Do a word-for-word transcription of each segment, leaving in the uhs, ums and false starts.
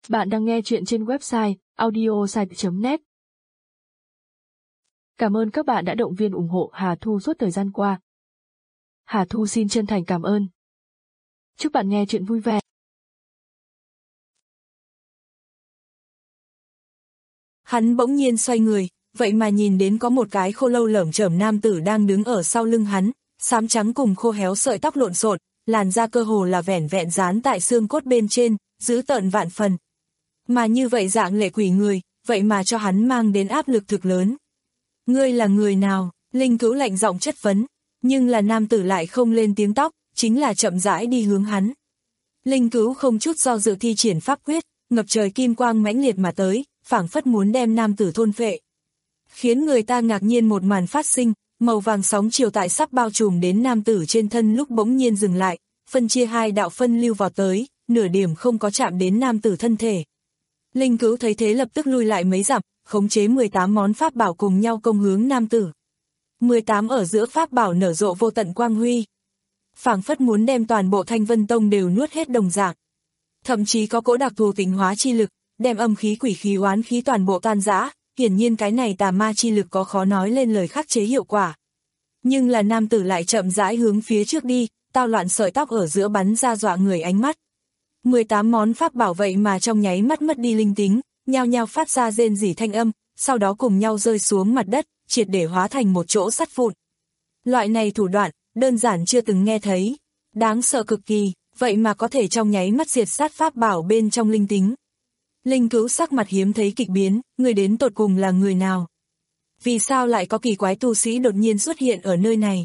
Bạn đang nghe chuyện trên website audiosite chấm net. Cảm ơn các bạn đã động viên ủng hộ Hà Thu suốt thời gian qua. Hà Thu xin chân thành cảm ơn. Chúc bạn nghe chuyện vui vẻ. Hắn bỗng nhiên xoay người, vậy mà nhìn đến có một cái khô lâu lởm chởm nam tử đang đứng ở sau lưng hắn, xám trắng cùng khô héo sợi tóc lộn xộn, làn da cơ hồ là vẻn vẹn dán tại xương cốt bên trên, dữ tợn vạn phần. Mà như vậy dạng lệ quỷ người, vậy mà cho hắn mang đến áp lực thực lớn. Ngươi là người nào? Linh Cữu lạnh giọng chất vấn, nhưng là nam tử lại không lên tiếng tóc, chính là chậm rãi đi hướng hắn. Linh Cữu không chút do dự thi triển pháp quyết, ngập trời kim quang mãnh liệt mà tới, phảng phất muốn đem nam tử thôn phệ. Khiến người ta ngạc nhiên một màn phát sinh, màu vàng sóng chiều tại sắp bao trùm đến nam tử trên thân lúc bỗng nhiên dừng lại, phân chia hai đạo phân lưu vào tới, nửa điểm không có chạm đến nam tử thân thể. Linh Cữu thấy thế lập tức lui lại mấy dặm, khống chế mười tám món pháp bảo cùng nhau công hướng nam tử. mười tám ở giữa pháp bảo nở rộ vô tận quang huy. Phảng phất muốn đem toàn bộ Thanh Vân Tông đều nuốt hết đồng dạng. Thậm chí có cỗ đặc thù tịnh hóa chi lực, đem âm khí quỷ khí oán khí toàn bộ tan rã, hiển nhiên cái này tà ma chi lực có khó nói lên lời khắc chế hiệu quả. Nhưng là nam tử lại chậm rãi hướng phía trước đi, tao loạn sợi tóc ở giữa bắn ra dọa người ánh mắt. mười tám món pháp bảo vậy mà trong nháy mắt mất đi linh tính, nhao nhao phát ra rên rỉ thanh âm, sau đó cùng nhau rơi xuống mặt đất, triệt để hóa thành một chỗ sắt vụn. Loại này thủ đoạn, đơn giản chưa từng nghe thấy, đáng sợ cực kỳ, vậy mà có thể trong nháy mắt diệt sát pháp bảo bên trong linh tính. Linh Cữu sắc mặt hiếm thấy kịch biến, người đến tột cùng là người nào? Vì sao lại có kỳ quái tu sĩ đột nhiên xuất hiện ở nơi này?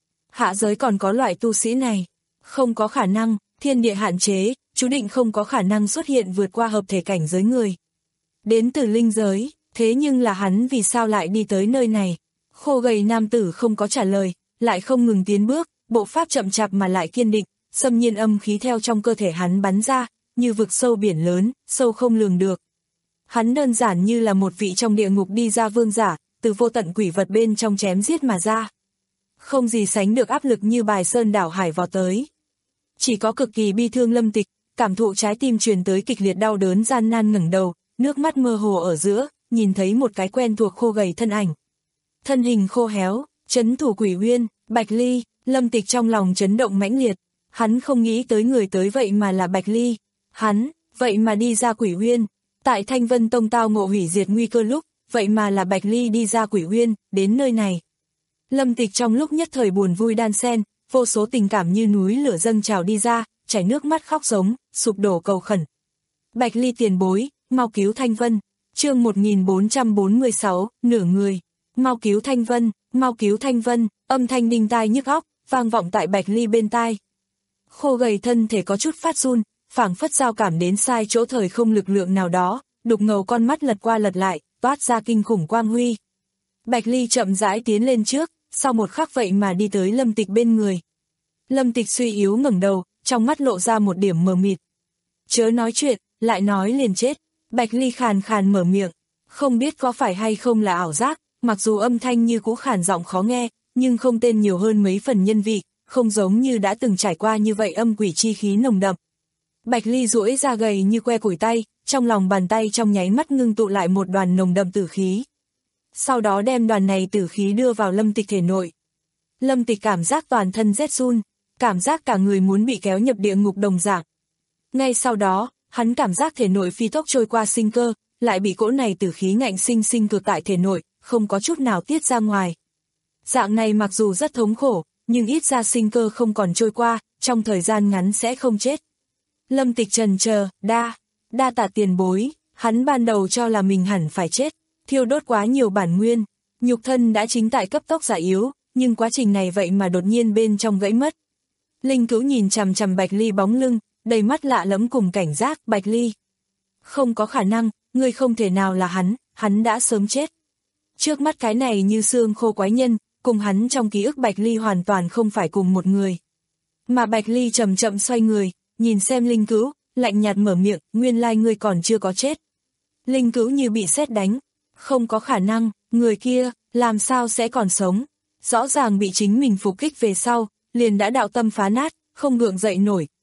Hạ giới còn có loại tu sĩ này? Không có khả năng, thiên địa hạn chế, chú định không có khả năng xuất hiện vượt qua hợp thể cảnh giới người. Đến từ linh giới, thế nhưng là hắn vì sao lại đi tới nơi này? Khô gầy nam tử không có trả lời, lại không ngừng tiến bước, bộ pháp chậm chạp mà lại kiên định, xâm nhiên âm khí theo trong cơ thể hắn bắn ra, như vực sâu biển lớn, sâu không lường được. Hắn đơn giản như là một vị trong địa ngục đi ra vương giả, từ vô tận quỷ vật bên trong chém giết mà ra. Không gì sánh được áp lực như bài sơn đảo hải vò tới. Chỉ có cực kỳ bi thương Lâm Tịch, cảm thụ trái tim truyền tới kịch liệt đau đớn gian nan ngẩng đầu, nước mắt mơ hồ ở giữa, nhìn thấy một cái quen thuộc khô gầy thân ảnh. Thân hình khô héo, trấn thủ Quỷ Uyên, Bạch Ly, Lâm Tịch trong lòng chấn động mãnh liệt. Hắn không nghĩ tới người tới vậy mà là Bạch Ly. Hắn, vậy mà đi ra Quỷ Uyên. Tại Thanh Vân Tông tao ngộ hủy diệt nguy cơ lúc, vậy mà là Bạch Ly đi ra Quỷ Uyên, đến nơi này. Lâm Tịch trong lúc nhất thời buồn vui đan xen, vô số tình cảm như núi lửa dâng trào đi ra, chảy nước mắt khóc giống, sụp đổ cầu khẩn. Bạch Ly tiền bối, mau cứu Thanh Vân. Chương một nghìn bốn trăm bốn mươi sáu, nửa người. Mau cứu Thanh Vân, mau cứu Thanh Vân, âm thanh đinh tai nhức óc, vang vọng tại Bạch Ly bên tai. Khô gầy thân thể có chút phát run, phảng phất giao cảm đến sai chỗ thời không lực lượng nào đó, đục ngầu con mắt lật qua lật lại, toát ra kinh khủng quang huy. Bạch Ly chậm rãi tiến lên trước, sau một khắc vậy mà đi tới Lâm Tịch bên người. Lâm Tịch suy yếu ngẩng đầu, trong mắt lộ ra một điểm mờ mịt. Chớ nói chuyện, lại nói liền chết. Bạch Ly khàn khàn mở miệng, không biết có phải hay không là ảo giác, mặc dù âm thanh như cũ khàn giọng khó nghe, nhưng không tên nhiều hơn mấy phần nhân vị, không giống như đã từng trải qua như vậy âm quỷ chi khí nồng đậm. Bạch Ly duỗi ra gầy như que củi tay, trong lòng bàn tay trong nháy mắt ngưng tụ lại một đoàn nồng đậm tử khí. Sau đó đem đoàn này tử khí đưa vào Lâm Tịch thể nội. Lâm Tịch cảm giác toàn thân rét run, cảm giác cả người muốn bị kéo nhập địa ngục đồng dạng. Ngay sau đó, hắn cảm giác thể nội phi tốc trôi qua sinh cơ, lại bị cỗ này tử khí ngạnh sinh sinh cực tại thể nội, không có chút nào tiết ra ngoài. Dạng này mặc dù rất thống khổ, nhưng ít ra sinh cơ không còn trôi qua, trong thời gian ngắn sẽ không chết. Lâm Tịch trần chờ, đa, đa tạ tiền bối, hắn ban đầu cho là mình hẳn phải chết, thiêu đốt quá nhiều bản nguyên, nhục thân đã chính tại cấp tốc già yếu, nhưng quá trình này vậy mà đột nhiên bên trong gãy mất. Linh Cữu nhìn chằm chằm Bạch Ly bóng lưng, đầy mắt lạ lẫm cùng cảnh giác. Bạch Ly, không có khả năng, ngươi không thể nào là hắn, hắn đã sớm chết. Trước mắt cái này như xương khô quái nhân, cùng hắn trong ký ức Bạch Ly hoàn toàn không phải cùng một người. Mà Bạch Ly chậm chậm xoay người, nhìn xem Linh Cữu, lạnh nhạt mở miệng, nguyên lai ngươi còn chưa có chết. Linh Cữu như bị sét đánh, không có khả năng, người kia, làm sao sẽ còn sống. Rõ ràng bị chính mình phục kích về sau, liền đã đạo tâm phá nát, không gượng dậy nổi,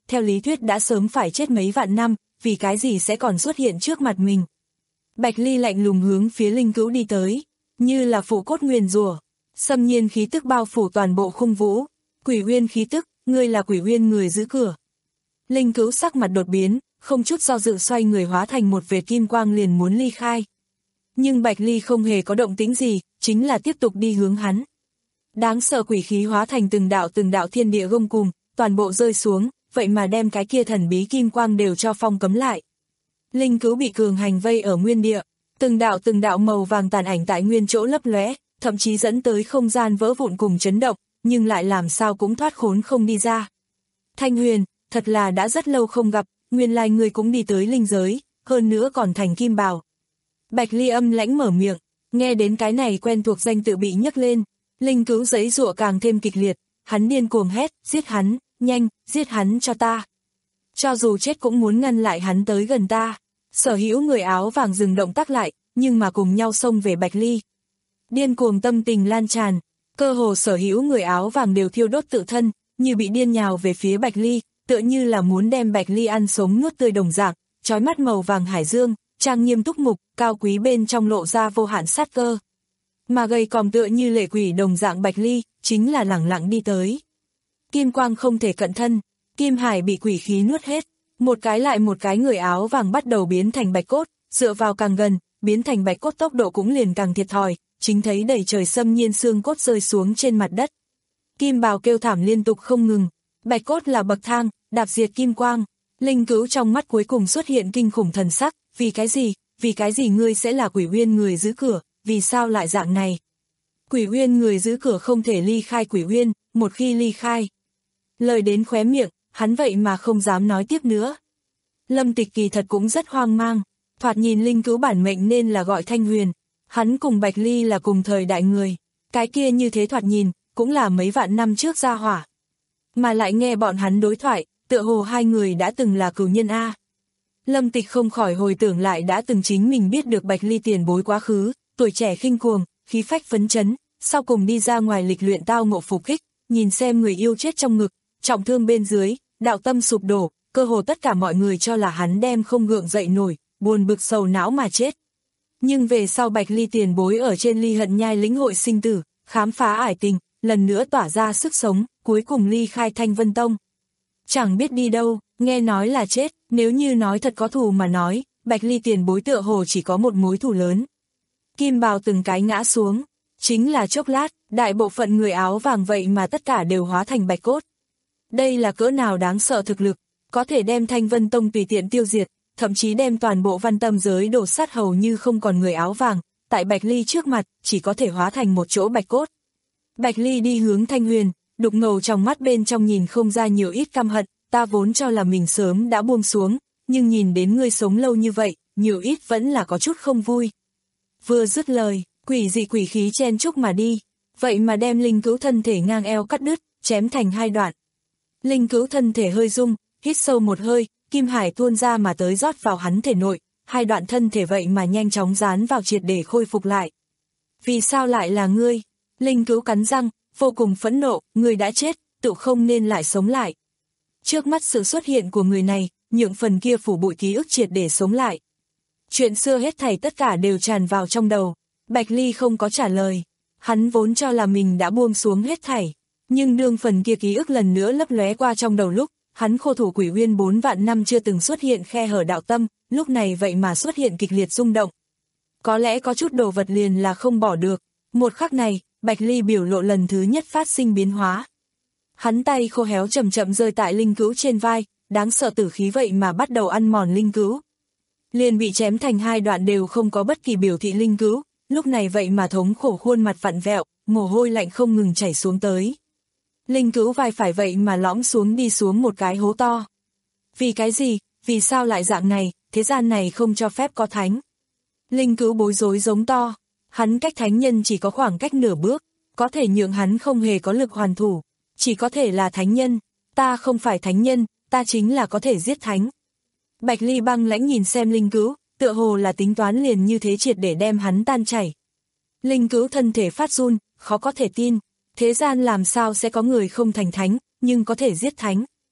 theo lý thuyết đã sớm phải chết mấy vạn năm, vì cái gì sẽ còn xuất hiện trước mặt mình. Bạch Ly lạnh lùng hướng phía Linh Cữu đi tới, như là phụ cốt nguyền rủa, xâm nhiên khí tức bao phủ toàn bộ khung vũ. Quỷ Uyên khí tức, ngươi là Quỷ Uyên người giữ cửa. Linh Cữu sắc mặt đột biến, không chút do dự xoay người hóa thành một vệt kim quang liền muốn ly khai. Nhưng Bạch Ly không hề có động tĩnh gì, chính là tiếp tục đi hướng hắn. Đáng sợ quỷ khí hóa thành từng đạo từng đạo thiên địa gông cùm, toàn bộ rơi xuống, vậy mà đem cái kia thần bí kim quang đều cho phong cấm lại. Linh Cữu bị cường hành vây ở nguyên địa, từng đạo từng đạo màu vàng tàn ảnh tại nguyên chỗ lấp lóe, thậm chí dẫn tới không gian vỡ vụn cùng chấn động, nhưng lại làm sao cũng thoát khốn không đi ra. Thanh Huyền, thật là đã rất lâu không gặp, nguyên lai ngươi cũng đi tới linh giới, hơn nữa còn thành kim bào. Bạch Ly âm lãnh mở miệng, nghe đến cái này quen thuộc danh tự bị nhấc lên, Linh Cữu giãy giụa càng thêm kịch liệt, hắn điên cuồng hét, giết hắn, nhanh, giết hắn cho ta. Cho dù chết cũng muốn ngăn lại hắn tới gần ta. Sở hữu người áo vàng dừng động tác lại, nhưng mà cùng nhau xông về Bạch Ly. Điên cuồng tâm tình lan tràn, cơ hồ sở hữu người áo vàng đều thiêu đốt tự thân, như bị điên nhào về phía Bạch Ly, tựa như là muốn đem Bạch Ly ăn sống nuốt tươi đồng dạng, chói mắt màu vàng hải dương, trang nghiêm túc mục, cao quý bên trong lộ ra vô hạn sát cơ. Mà gầy còm tựa như lệ quỷ đồng dạng Bạch Ly, chính là lẳng lặng đi tới. Kim quang không thể cận thân, kim hải bị quỷ khí nuốt hết, một cái lại một cái người áo vàng bắt đầu biến thành bạch cốt, dựa vào càng gần, biến thành bạch cốt tốc độ cũng liền càng thiệt thòi, chính thấy đầy trời xâm nhiên xương cốt rơi xuống trên mặt đất. Kim bào kêu thảm liên tục không ngừng, bạch cốt là bậc thang, đạp diệt kim quang. Linh Cữu trong mắt cuối cùng xuất hiện kinh khủng thần sắc, vì cái gì, vì cái gì ngươi sẽ là Quỷ Uyên người giữ cửa, vì sao lại dạng này? Quỷ Uyên người giữ cửa không thể ly khai Quỷ Uyên, một khi ly khai. Lời đến khóe miệng, hắn vậy mà không dám nói tiếp nữa. Lâm Tịch kỳ thật cũng rất hoang mang, thoạt nhìn Linh Cữu bản mệnh nên là gọi Thanh Huyền, hắn cùng Bạch Ly là cùng thời đại người, cái kia như thế thoạt nhìn, cũng là mấy vạn năm trước gia hỏa. Mà lại nghe bọn hắn đối thoại, tựa hồ hai người đã từng là cửu nhân A. Lâm Tịch không khỏi hồi tưởng lại đã từng chính mình biết được Bạch Ly tiền bối quá khứ, tuổi trẻ khinh cuồng, khí phách phấn chấn, sau cùng đi ra ngoài lịch luyện tao ngộ phục kích, nhìn xem người yêu chết trong ngực, trọng thương bên dưới, đạo tâm sụp đổ, cơ hồ tất cả mọi người cho là hắn đem không gượng dậy nổi, buồn bực sầu não mà chết. Nhưng về sau Bạch Ly tiền bối ở trên Ly Hận Nhai lĩnh hội sinh tử, khám phá ải tình, lần nữa tỏa ra sức sống, cuối cùng ly khai Thanh Vân Tông. Chẳng biết đi đâu, nghe nói là chết, nếu như nói thật có thù mà nói, Bạch Ly tiền bối tựa hồ chỉ có một mối thù lớn. Kim bào từng cái ngã xuống, chính là chốc lát, đại bộ phận người áo vàng vậy mà tất cả đều hóa thành bạch cốt. Đây là cỡ nào đáng sợ thực lực, có thể đem Thanh Vân Tông tùy tiện tiêu diệt, thậm chí đem toàn bộ văn tâm giới đổ sát hầu như không còn người áo vàng, tại Bạch Ly trước mặt, chỉ có thể hóa thành một chỗ bạch cốt. Bạch Ly đi hướng Thanh Huyền, đục ngầu trong mắt bên trong nhìn không ra nhiều ít căm hận, ta vốn cho là mình sớm đã buông xuống, nhưng nhìn đến ngươi sống lâu như vậy, nhiều ít vẫn là có chút không vui. Vừa dứt lời, quỷ dị quỷ khí chen chúc mà đi, vậy mà đem Linh Cữu thân thể ngang eo cắt đứt, chém thành hai đoạn. Linh Cữu thân thể hơi rung, hít sâu một hơi, kim hải tuôn ra mà tới rót vào hắn thể nội, hai đoạn thân thể vậy mà nhanh chóng dán vào triệt để khôi phục lại. Vì sao lại là ngươi? Linh Cữu cắn răng, vô cùng phẫn nộ, ngươi đã chết, tự không nên lại sống lại. Trước mắt sự xuất hiện của người này, nhượng phần kia phủ bụi ký ức triệt để sống lại. Chuyện xưa hết thảy tất cả đều tràn vào trong đầu, Bạch Ly không có trả lời, hắn vốn cho là mình đã buông xuống hết thảy, nhưng đương phần kia ký ức lần nữa lấp lóe qua trong đầu lúc, hắn khô thủ Quỷ Uyên bốn vạn năm chưa từng xuất hiện khe hở đạo tâm, lúc này vậy mà xuất hiện kịch liệt rung động. Có lẽ có chút đồ vật liền là không bỏ được, một khắc này, Bạch Ly biểu lộ lần thứ nhất phát sinh biến hóa. Hắn tay khô héo chậm chậm rơi tại Linh Cữu trên vai, đáng sợ tử khí vậy mà bắt đầu ăn mòn Linh Cữu. Liền bị chém thành hai đoạn đều không có bất kỳ biểu thị Linh Cữu, lúc này vậy mà thống khổ khuôn mặt vặn vẹo, mồ hôi lạnh không ngừng chảy xuống tới. Linh Cữu vai phải vậy mà lõm xuống đi xuống một cái hố to. Vì cái gì, vì sao lại dạng này, thế gian này không cho phép có thánh. Linh Cữu bối rối giống to, hắn cách thánh nhân chỉ có khoảng cách nửa bước, có thể nhượng hắn không hề có lực hoàn thủ, chỉ có thể là thánh nhân, ta không phải thánh nhân, ta chính là có thể giết thánh. Bạch Ly băng lãnh nhìn xem Linh Cữu, tựa hồ là tính toán liền như thế triệt để đem hắn tan chảy. Linh Cữu thân thể phát run, khó có thể tin, thế gian làm sao sẽ có người không thành thánh, nhưng có thể giết thánh.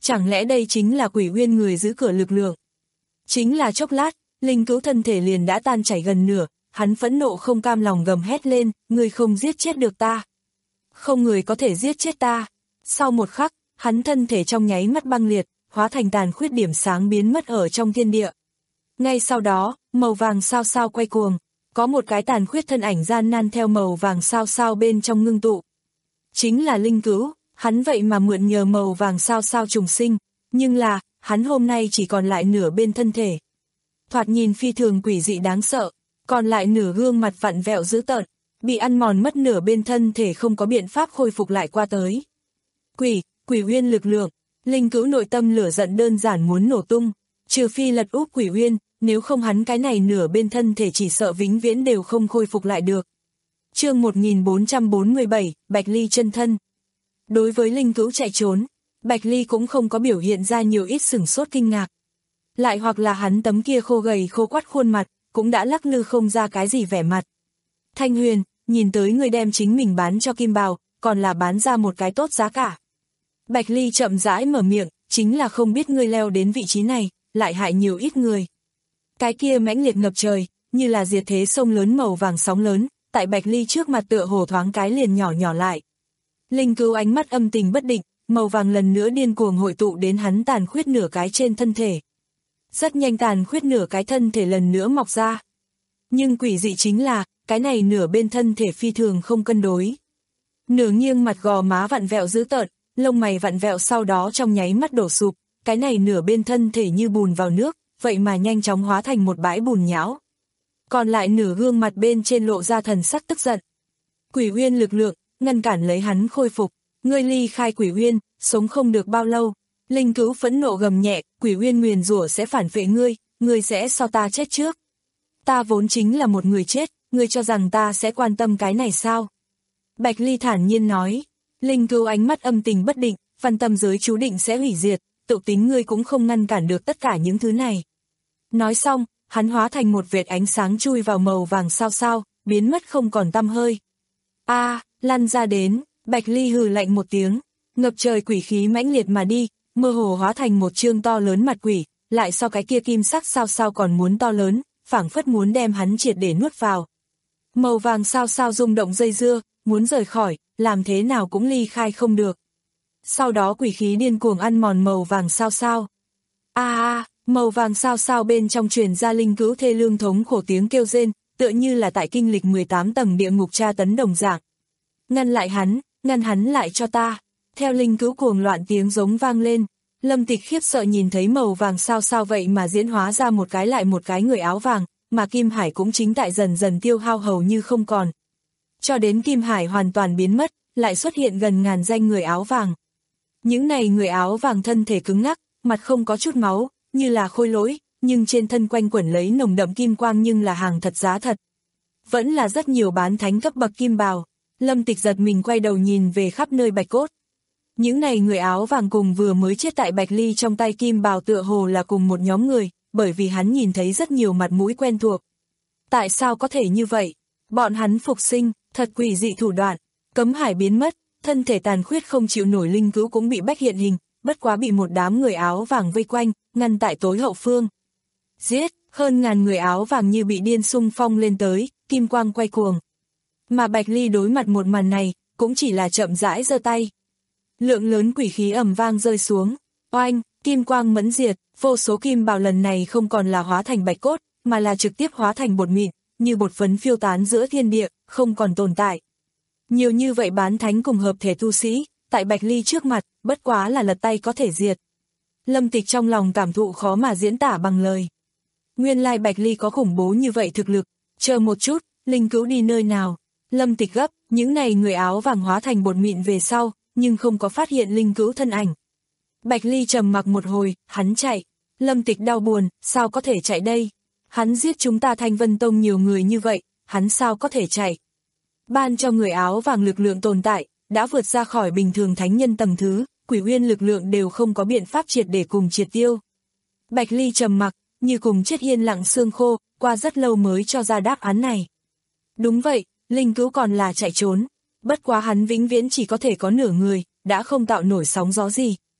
Chẳng lẽ đây chính là Quỷ Uyên người giữ cửa lực lượng? Chính là chốc lát, Linh Cữu thân thể liền đã tan chảy gần nửa, hắn phẫn nộ không cam lòng gầm hét lên, ngươi không giết chết được ta. Không người có thể giết chết ta. Sau một khắc, hắn thân thể trong nháy mắt băng liệt, hóa thành tàn khuyết điểm sáng biến mất ở trong thiên địa. Ngay sau đó, màu vàng sao sao quay cuồng, có một cái tàn khuyết thân ảnh gian nan theo màu vàng sao sao bên trong ngưng tụ. Chính là Linh Cữu, hắn vậy mà mượn nhờ màu vàng sao sao trùng sinh, nhưng là, hắn hôm nay chỉ còn lại nửa bên thân thể. Thoạt nhìn phi thường quỷ dị đáng sợ, còn lại nửa gương mặt vặn vẹo dữ tợn, bị ăn mòn mất nửa bên thân thể không có biện pháp khôi phục lại qua tới. Quỷ, Quỷ Uyên lực lượng, Linh Cữu nội tâm lửa giận đơn giản muốn nổ tung, trừ phi lật úp Quỷ Uyên, nếu không hắn cái này nửa bên thân thể chỉ sợ vĩnh viễn đều không khôi phục lại được. Chương một nghìn bốn trăm bốn mươi bảy, Bạch Ly chân thân. Đối với Linh Cữu chạy trốn, Bạch Ly cũng không có biểu hiện ra nhiều ít sửng sốt kinh ngạc. Lại hoặc là hắn tấm kia khô gầy khô quắt khuôn mặt, cũng đã lắc lư không ra cái gì vẻ mặt. Thanh Huyền, nhìn tới người đem chính mình bán cho Kim Bào, còn là bán ra một cái tốt giá cả. Bạch Ly chậm rãi mở miệng, chính là không biết ngươi leo đến vị trí này, lại hại nhiều ít người. Cái kia mãnh liệt ngập trời, như là diệt thế sông lớn màu vàng sóng lớn, tại Bạch Ly trước mặt tựa hồ thoáng cái liền nhỏ nhỏ lại. Linh Cữu ánh mắt âm tình bất định, màu vàng lần nữa điên cuồng hội tụ đến hắn tàn khuyết nửa cái trên thân thể. Rất nhanh tàn khuyết nửa cái thân thể lần nữa mọc ra. Nhưng quỷ dị chính là, cái này nửa bên thân thể phi thường không cân đối. Nửa nghiêng mặt gò má vặn vẹo dữ tợn, lông mày vặn vẹo sau đó trong nháy mắt đổ sụp, cái này nửa bên thân thể như bùn vào nước, vậy mà nhanh chóng hóa thành một bãi bùn nhão. Còn lại nửa gương mặt bên trên lộ ra thần sắc tức giận. Quỷ Uyên lực lượng, ngăn cản lấy hắn khôi phục, ngươi ly khai Quỷ Uyên, sống không được bao lâu. Linh Cữu phẫn nộ gầm nhẹ, Quỷ Uyên nguyền rủa sẽ phản phệ ngươi, ngươi sẽ so ta chết trước. Ta vốn chính là một người chết, ngươi cho rằng ta sẽ quan tâm cái này sao? Bạch Ly thản nhiên nói. Linh Cữu ánh mắt âm tình bất định, văn tâm giới chú định sẽ hủy diệt, tự tính ngươi cũng không ngăn cản được tất cả những thứ này. Nói xong, hắn hóa thành một vệt ánh sáng chui vào màu vàng sao sao, biến mất không còn tăm hơi. A, à, lăn ra đến, Bạch Ly hừ lạnh một tiếng, ngập trời quỷ khí mãnh liệt mà đi, mơ hồ hóa thành một chương to lớn mặt quỷ, lại so cái kia kim sắc sao sao còn muốn to lớn, phảng phất muốn đem hắn triệt để nuốt vào. Màu vàng sao sao rung động dây dưa, muốn rời khỏi, làm thế nào cũng ly khai không được. Sau đó quỷ khí điên cuồng ăn mòn màu vàng sao sao. A a, màu vàng sao sao bên trong truyền ra Linh Cữu thê lương thống khổ tiếng kêu rên, tựa như là tại kinh lịch mười tám tầng địa ngục tra tấn đồng dạng. Ngăn lại hắn, ngăn hắn lại cho ta. Theo Linh Cữu cuồng loạn tiếng giống vang lên, Lâm Tịch khiếp sợ nhìn thấy màu vàng sao sao vậy mà diễn hóa ra một cái lại một cái người áo vàng, mà Kim Hải cũng chính tại dần dần tiêu hao hầu như không còn. Cho đến Kim Hải hoàn toàn biến mất, lại xuất hiện gần ngàn danh người áo vàng. Những này người áo vàng thân thể cứng ngắc, mặt không có chút máu, như là khôi lỗi, nhưng trên thân quanh quẩn lấy nồng đậm kim quang nhưng là hàng thật giá thật. Vẫn là rất nhiều bán thánh cấp bậc kim bào. Lâm Tịch giật mình quay đầu nhìn về khắp nơi bạch cốt. Những này người áo vàng cùng vừa mới chết tại Bạch Ly trong tay kim bào tựa hồ là cùng một nhóm người, bởi vì hắn nhìn thấy rất nhiều mặt mũi quen thuộc. Tại sao có thể như vậy? Bọn hắn phục sinh, thật quỷ dị thủ đoạn, Cấm Hải biến mất, thân thể tàn khuyết không chịu nổi Linh Cữu cũng bị bách hiện hình, bất quá bị một đám người áo vàng vây quanh, ngăn tại tối hậu phương. Giết, hơn ngàn người áo vàng như bị điên xung phong lên tới, kim quang quay cuồng. Mà Bạch Ly đối mặt một màn này, cũng chỉ là chậm rãi giơ tay. Lượng lớn quỷ khí ầm vang rơi xuống, oanh, kim quang mẫn diệt, vô số kim bào lần này không còn là hóa thành bạch cốt, mà là trực tiếp hóa thành bột mịn, như bột phấn phiêu tán giữa thiên địa, không còn tồn tại. Nhiều như vậy bán thánh cùng hợp thể tu sĩ, tại Bạch Ly trước mặt, bất quá là lật tay có thể diệt. Lâm Tịch trong lòng cảm thụ khó mà diễn tả bằng lời. Nguyên lai Bạch Ly có khủng bố như vậy thực lực, chờ một chút, Linh Cữu đi nơi nào? Lâm Tịch gấp, những này người áo vàng hóa thành bột mịn về sau, nhưng không có phát hiện Linh Cữu thân ảnh. Bạch Ly trầm mặc một hồi, hắn chạy. Lâm Tịch đau buồn, sao có thể chạy đây? Hắn giết chúng ta Thanh Vân Tông nhiều người như vậy, hắn sao có thể chạy? Ban cho người áo vàng lực lượng tồn tại, đã vượt ra khỏi bình thường thánh nhân tầng thứ, Quỷ Uyên lực lượng đều không có biện pháp triệt để cùng triệt tiêu. Bạch Ly trầm mặc, như cùng chết yên lặng xương khô, qua rất lâu mới cho ra đáp án này. Đúng vậy, Linh Cữu còn là chạy trốn, bất quá hắn vĩnh viễn chỉ có thể có nửa người, đã không tạo nổi sóng gió gì.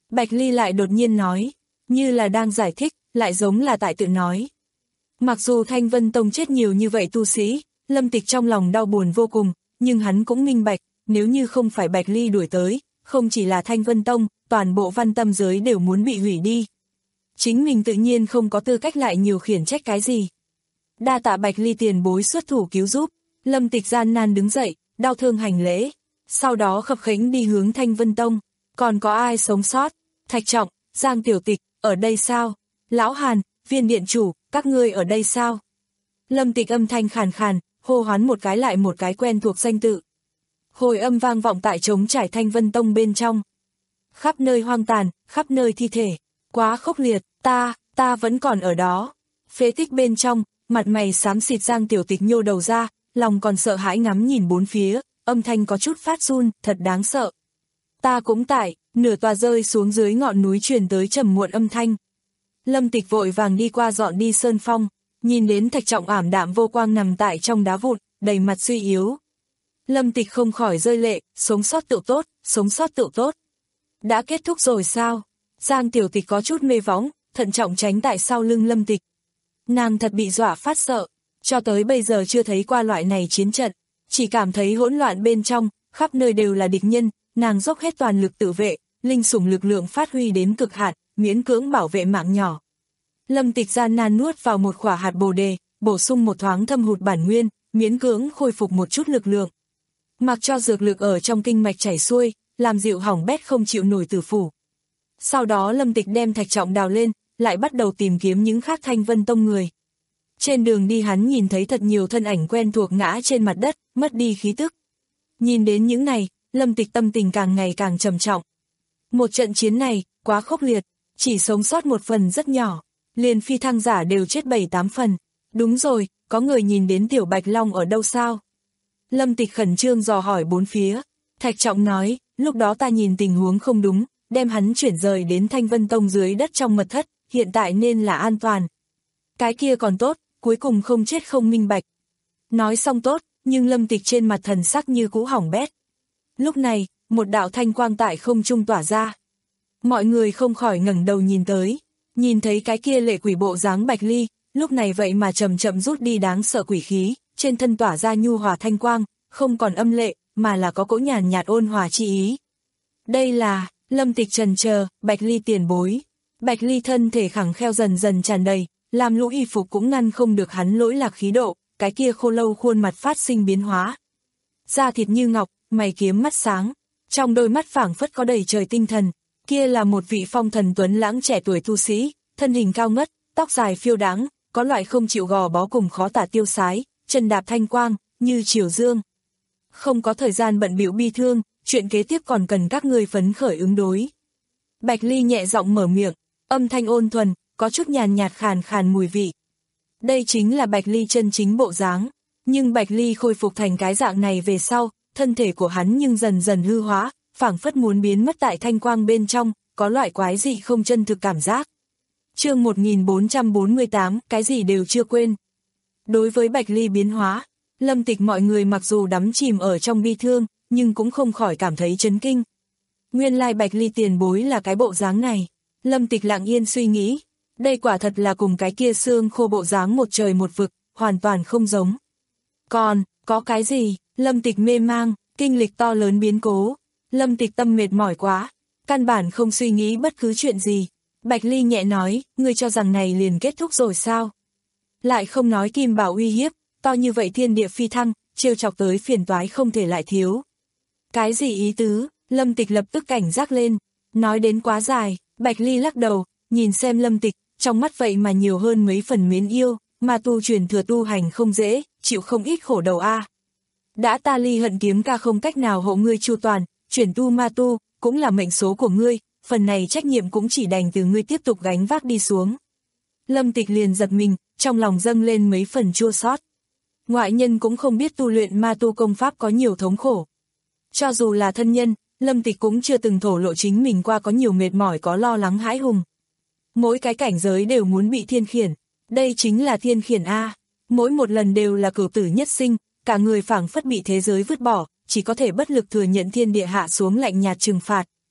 Bạch Ly lại đột nhiên nói, như là đang giải thích, lại giống là tại tự nói. Mặc dù Thanh Vân Tông chết nhiều như vậy tu sĩ, Lâm Tịch trong lòng đau buồn vô cùng, nhưng hắn cũng minh bạch, nếu như không phải Bạch Ly đuổi tới, không chỉ là Thanh Vân Tông, toàn bộ văn tâm giới đều muốn bị hủy đi. Chính mình tự nhiên không có tư cách lại nhiều khiển trách cái gì. Đa tạ Bạch Ly tiền bối xuất thủ cứu giúp, Lâm Tịch gian nan đứng dậy, đau thương hành lễ, sau đó khập khiễng đi hướng Thanh Vân Tông. Còn có ai sống sót? Thạch Trọng, Giang Tiểu Tịch, ở đây sao? Lão Hàn, Viên điện chủ, các ngươi ở đây sao? Lâm Tịch âm thanh khàn khàn, hô hoán một cái lại một cái quen thuộc danh tự. Hồi âm vang vọng tại trống trải Thanh Vân Tông bên trong. Khắp nơi hoang tàn, khắp nơi thi thể, quá khốc liệt, ta, ta vẫn còn ở đó. Phế tích bên trong, mặt mày xám xịt Giang Tiểu Tịch nhô đầu ra, lòng còn sợ hãi ngắm nhìn bốn phía, âm thanh có chút phát run, thật đáng sợ. Ta cũng tại, nửa tòa rơi xuống dưới ngọn núi truyền tới trầm muộn âm thanh. Lâm Tịch vội vàng đi qua dọn đi sơn phong, nhìn đến Thạch Trọng ảm đạm vô quang nằm tại trong đá vụn, đầy mặt suy yếu. Lâm Tịch không khỏi rơi lệ, sống sót tự tốt, sống sót tự tốt. Đã kết thúc rồi sao? Giang Tiểu Tịch có chút mê võng, thận trọng tránh tại sau lưng Lâm Tịch. Nàng thật bị dọa phát sợ, cho tới bây giờ chưa thấy qua loại này chiến trận, chỉ cảm thấy hỗn loạn bên trong, khắp nơi đều là địch nhân, nàng dốc hết toàn lực tự vệ, linh sủng lực lượng phát huy đến cực hạn, miễn cưỡng bảo vệ mạng nhỏ. Lâm Tịch gian nan nuốt vào một quả hạt bồ đề, bổ sung một thoáng thâm hụt bản nguyên, miễn cưỡng khôi phục một chút lực lượng. Mặc cho dược lực ở trong kinh mạch chảy xuôi, làm dịu hỏng bét không chịu nổi tử phủ. Sau đó Lâm Tịch đem Thạch Trọng đào lên, lại bắt đầu tìm kiếm những khác Thanh Vân Tông người. Trên đường đi hắn nhìn thấy thật nhiều thân ảnh quen thuộc ngã trên mặt đất, mất đi khí tức. Nhìn đến những này, Lâm Tịch tâm tình càng ngày càng trầm trọng. Một trận chiến này, quá khốc liệt, chỉ sống sót một phần rất nhỏ, liền phi thăng giả đều chết bảy tám phần. Đúng rồi, có người nhìn đến Tiểu Bạch Long ở đâu sao? Lâm Tịch khẩn trương dò hỏi bốn phía. Thạch Trọng nói, lúc đó ta nhìn tình huống không đúng, đem hắn chuyển rời đến Thanh Vân Tông dưới đất trong mật thất, hiện tại nên là an toàn. Cái kia còn tốt, cuối cùng không chết không minh bạch. Nói xong tốt, nhưng Lâm Tịch trên mặt thần sắc như cũ hỏng bét. Lúc này, một đạo thanh quang tại không trung tỏa ra. Mọi người không khỏi ngẩng đầu nhìn tới, nhìn thấy cái kia lệ quỷ bộ dáng Bạch Ly, lúc này vậy mà chậm chậm rút đi đáng sợ quỷ khí, trên thân tỏa ra nhu hòa thanh quang, không còn âm lệ, mà là có cỗ nhàn nhạt ôn hòa chi ý. Đây là, Lâm Tịch trần chờ, Bạch Ly tiền bối. Bạch Ly thân thể khẳng kheo dần dần tràn đầy, làm lũ y phục cũng ngăn không được hắn lỗi lạc khí độ, cái kia khô lâu khuôn mặt phát sinh biến hóa. Da thịt như ngọc, mày kiếm mắt sáng, trong đôi mắt phảng phất có đầy trời tinh thần, kia là một vị phong thần tuấn lãng trẻ tuổi tu sĩ, thân hình cao ngất, tóc dài phiêu đáng, có loại không chịu gò bó cùng khó tả tiêu sái, chân đạp thanh quang, như chiều dương. Không có thời gian bận bịu bi thương, chuyện kế tiếp còn cần các ngươi phấn khởi ứng đối. Bạch Ly nhẹ giọng mở miệng, âm thanh ôn thuần, có chút nhàn nhạt khàn khàn mùi vị. Đây chính là Bạch Ly chân chính bộ dáng, nhưng Bạch Ly khôi phục thành cái dạng này về sau, thân thể của hắn nhưng dần dần hư hóa, phảng phất muốn biến mất tại thanh quang bên trong, có loại quái dị không chân thực cảm giác. Chương một nghìn bốn trăm bốn mươi tám, cái gì đều chưa quên. Đối với Bạch Ly biến hóa, Lâm Tịch mọi người mặc dù đắm chìm ở trong bi thương, nhưng cũng không khỏi cảm thấy chấn kinh. Nguyên lai Bạch Ly tiền bối là cái bộ dáng này. Lâm Tịch lặng yên suy nghĩ, đây quả thật là cùng cái kia xương khô bộ dáng một trời một vực, hoàn toàn không giống. Còn, có cái gì? Lâm Tịch mê mang, kinh lịch to lớn biến cố. Lâm Tịch tâm mệt mỏi quá, căn bản không suy nghĩ bất cứ chuyện gì. Bạch Ly nhẹ nói, ngươi cho rằng này liền kết thúc rồi sao? Lại không nói kim bảo uy hiếp, to như vậy thiên địa phi thăng, trêu chọc tới phiền toái không thể lại thiếu. Cái gì ý tứ? Lâm Tịch lập tức cảnh giác lên, nói đến quá dài. Bạch Ly lắc đầu, nhìn xem Lâm Tịch, trong mắt vậy mà nhiều hơn mấy phần mến yêu, mà tu truyền thừa tu hành không dễ, chịu không ít khổ đầu a. Đã ta ly hận kiếm ca không cách nào hộ ngươi chu toàn, chuyển tu ma tu, cũng là mệnh số của ngươi, phần này trách nhiệm cũng chỉ đành từ ngươi tiếp tục gánh vác đi xuống. Lâm Tịch liền giật mình, trong lòng dâng lên mấy phần chua xót. Ngoại nhân cũng không biết tu luyện ma tu công pháp có nhiều thống khổ. Cho dù là thân nhân, Lâm Tịch cũng chưa từng thổ lộ chính mình qua có nhiều mệt mỏi có lo lắng hãi hùng. Mỗi cái cảnh giới đều muốn bị thiên khiển, đây chính là thiên khiển A. Mỗi một lần đều là cửu tử nhất sinh, cả người phảng phất bị thế giới vứt bỏ, chỉ có thể bất lực thừa nhận thiên địa hạ xuống lạnh nhạt trừng phạt.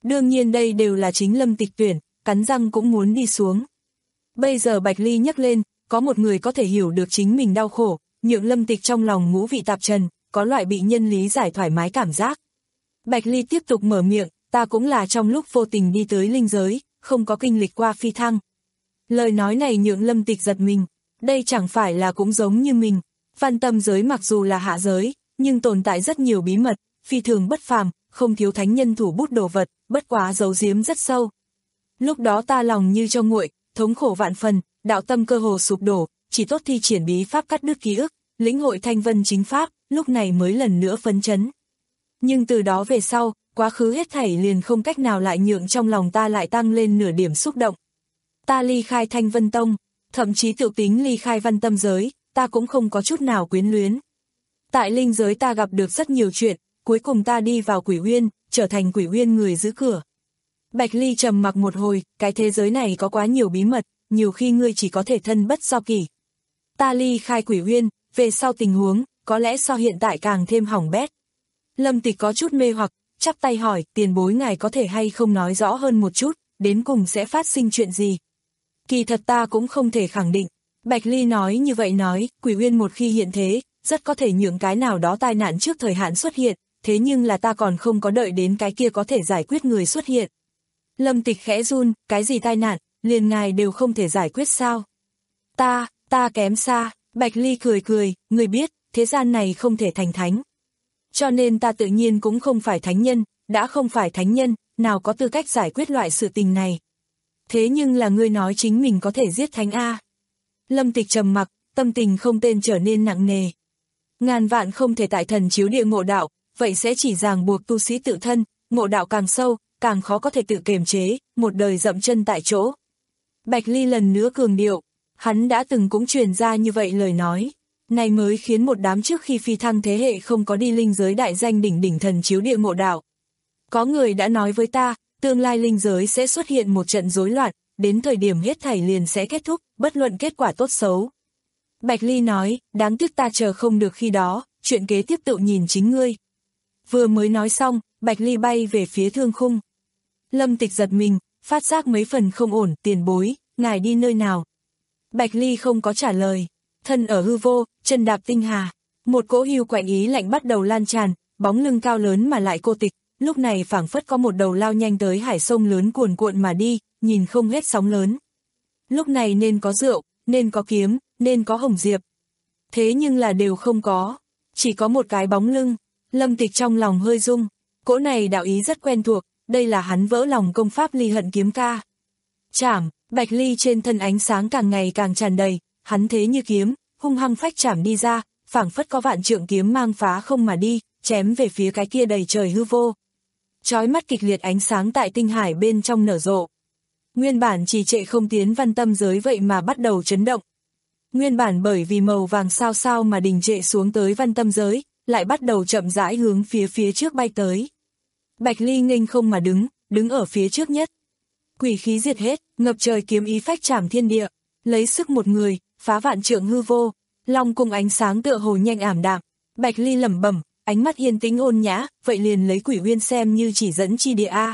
Đương nhiên đây đều là chính Lâm Tịch tuyển, cắn răng cũng muốn đi xuống. Bây giờ Bạch Ly nhắc lên, có một người có thể hiểu được chính mình đau khổ, nhượng Lâm Tịch trong lòng ngũ vị tạp trần, có loại bị nhân lý giải thoải mái cảm giác. Bạch Ly tiếp tục mở miệng, ta cũng là trong lúc vô tình đi tới linh giới, không có kinh lịch qua phi thăng. Lời nói này nhượng Lâm Tịch giật mình, đây chẳng phải là cũng giống như mình. Văn tâm giới mặc dù là hạ giới, nhưng tồn tại rất nhiều bí mật, phi thường bất phàm, không thiếu thánh nhân thủ bút đồ vật, bất quá giấu giếm rất sâu. Lúc đó ta lòng như cho nguội, thống khổ vạn phần, đạo tâm cơ hồ sụp đổ, chỉ tốt thi triển bí pháp cắt đứt ký ức, lĩnh hội thanh vân chính pháp, lúc này mới lần nữa phấn chấn. Nhưng từ đó về sau, quá khứ hết thảy liền không cách nào lại nhượng trong lòng ta lại tăng lên nửa điểm xúc động. Ta ly khai Thanh Vân Tông, thậm chí tự tính ly khai văn tâm giới, ta cũng không có chút nào quyến luyến. Tại linh giới ta gặp được rất nhiều chuyện, cuối cùng ta đi vào Quỷ Uyên, trở thành Quỷ Uyên người giữ cửa. Bạch Ly trầm mặc một hồi, cái thế giới này có quá nhiều bí mật, nhiều khi ngươi chỉ có thể thân bất do kỷ. Ta ly khai Quỷ Uyên, về sau tình huống, có lẽ so hiện tại càng thêm hỏng bét. Lâm Tịch có chút mê hoặc, chắp tay hỏi, tiền bối ngài có thể hay không nói rõ hơn một chút, đến cùng sẽ phát sinh chuyện gì? Kỳ thật ta cũng không thể khẳng định. Bạch Ly nói như vậy nói, Quỷ Uyên một khi hiện thế, rất có thể nhượng cái nào đó tai nạn trước thời hạn xuất hiện, thế nhưng là ta còn không có đợi đến cái kia có thể giải quyết người xuất hiện. Lâm Tịch khẽ run, cái gì tai nạn, liền ngài đều không thể giải quyết sao? Ta, ta kém xa, Bạch Ly cười cười, người biết, thế gian này không thể thành thánh. Cho nên ta tự nhiên cũng không phải thánh nhân, đã không phải thánh nhân, nào có tư cách giải quyết loại sự tình này. Thế nhưng là ngươi nói chính mình có thể giết thánh A. Lâm Tịch trầm mặc, tâm tình không tên trở nên nặng nề. Ngàn vạn không thể tại thần chiếu địa ngộ đạo, vậy sẽ chỉ ràng buộc tu sĩ tự thân, ngộ đạo càng sâu, càng khó có thể tự kiềm chế, một đời dậm chân tại chỗ. Bạch Ly lần nữa cường điệu, hắn đã từng cũng truyền ra như vậy lời nói. Này mới khiến một đám trước khi phi thăng thế hệ không có đi linh giới đại danh đỉnh đỉnh thần chiếu địa ngộ đạo. Có người đã nói với ta, tương lai linh giới sẽ xuất hiện một trận rối loạn, đến thời điểm hết thảy liền sẽ kết thúc, bất luận kết quả tốt xấu. Bạch Ly nói, đáng tiếc ta chờ không được khi đó, chuyện kế tiếp tự nhìn chính ngươi. Vừa mới nói xong, Bạch Ly bay về phía thương khung. Lâm Tịch giật mình, phát giác mấy phần không ổn, tiền bối, ngài đi nơi nào? Bạch Ly không có trả lời. Thân ở hư vô, chân đạp tinh hà, một cỗ hưu quạnh ý lạnh bắt đầu lan tràn, bóng lưng cao lớn mà lại cô tịch, lúc này phảng phất có một đầu lao nhanh tới hải sông lớn cuồn cuộn mà đi, nhìn không hết sóng lớn. Lúc này nên có rượu, nên có kiếm, nên có hồng diệp. Thế nhưng là đều không có, chỉ có một cái bóng lưng. Lâm Tịch trong lòng hơi rung, cỗ này đạo ý rất quen thuộc, đây là hắn vỡ lòng công pháp ly hận kiếm ca. Chảm, Bạch Ly trên thân ánh sáng càng ngày càng tràn đầy. Hắn thế như kiếm, hung hăng phách chảm đi ra, phảng phất có vạn trượng kiếm mang phá không mà đi, chém về phía cái kia đầy trời hư vô. Chói mắt kịch liệt ánh sáng tại tinh hải bên trong nở rộ. Nguyên bản trì trệ không tiến văn tâm giới vậy mà bắt đầu chấn động. Nguyên bản bởi vì màu vàng sao sao mà đình trệ xuống tới văn tâm giới, lại bắt đầu chậm rãi hướng phía phía trước bay tới. Bạch Ly nghênh không mà đứng, đứng ở phía trước nhất. Quỷ khí diệt hết, ngập trời kiếm ý phách chảm thiên địa, lấy sức một người, phá vạn trượng hư vô, long cùng ánh sáng tựa hồ nhanh ảm đạm. Bạch Ly lẩm bẩm, ánh mắt yên tĩnh ôn nhã, vậy liền lấy Quỷ Uyên xem như chỉ dẫn chi địa a.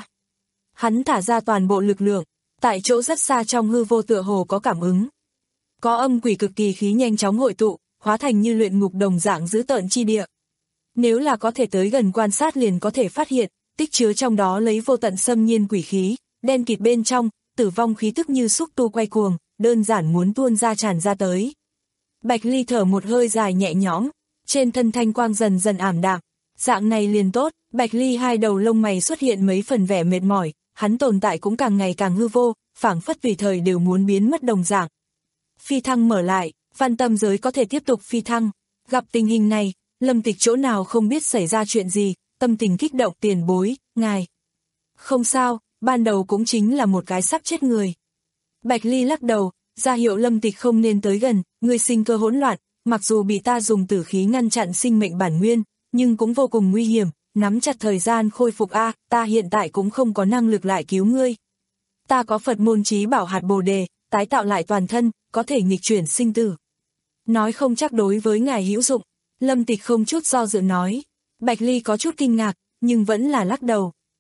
Hắn thả ra toàn bộ lực lượng, tại chỗ rất xa trong hư vô tựa hồ có cảm ứng. Có âm quỷ cực kỳ khí nhanh chóng hội tụ, hóa thành như luyện ngục đồng dạng dữ tợn chi địa. Nếu là có thể tới gần quan sát liền có thể phát hiện, tích chứa trong đó lấy vô tận xâm nhiên quỷ khí, đen kịt bên trong, tử vong khí tức như xúc tu quay cuồng, đơn giản muốn tuôn ra tràn ra tới. Bạch Ly thở một hơi dài nhẹ nhõm, trên thân thanh quang dần dần ảm đạm, dạng này liền tốt. Bạch Ly hai đầu lông mày xuất hiện mấy phần vẻ mệt mỏi, hắn tồn tại cũng càng ngày càng hư vô, phảng phất tùy thời đều muốn biến mất đồng dạng. Phi thăng mở lại, văn tâm giới có thể tiếp tục phi thăng, gặp tình hình này, Lâm Tịch chỗ nào không biết xảy ra chuyện gì, tâm tình kích động, tiền bối, ngài. Không sao, ban đầu cũng chính là một cái sắp chết người. Bạch Ly lắc đầu, ra hiệu Lâm Tịch không nên tới gần, người sinh cơ hỗn loạn, mặc dù bị ta dùng tử khí ngăn chặn sinh mệnh bản nguyên, nhưng cũng vô cùng nguy hiểm, nắm chặt thời gian khôi phục a, ta hiện tại cũng không có năng lực lại cứu ngươi. Ta có Phật môn trí bảo hạt Bồ đề, tái tạo lại toàn thân, có thể nghịch chuyển sinh tử. Nói không chắc đối với ngài hữu dụng, Lâm Tịch không chút do dự nói. Bạch Ly có chút kinh ngạc, nhưng vẫn là lắc đầu.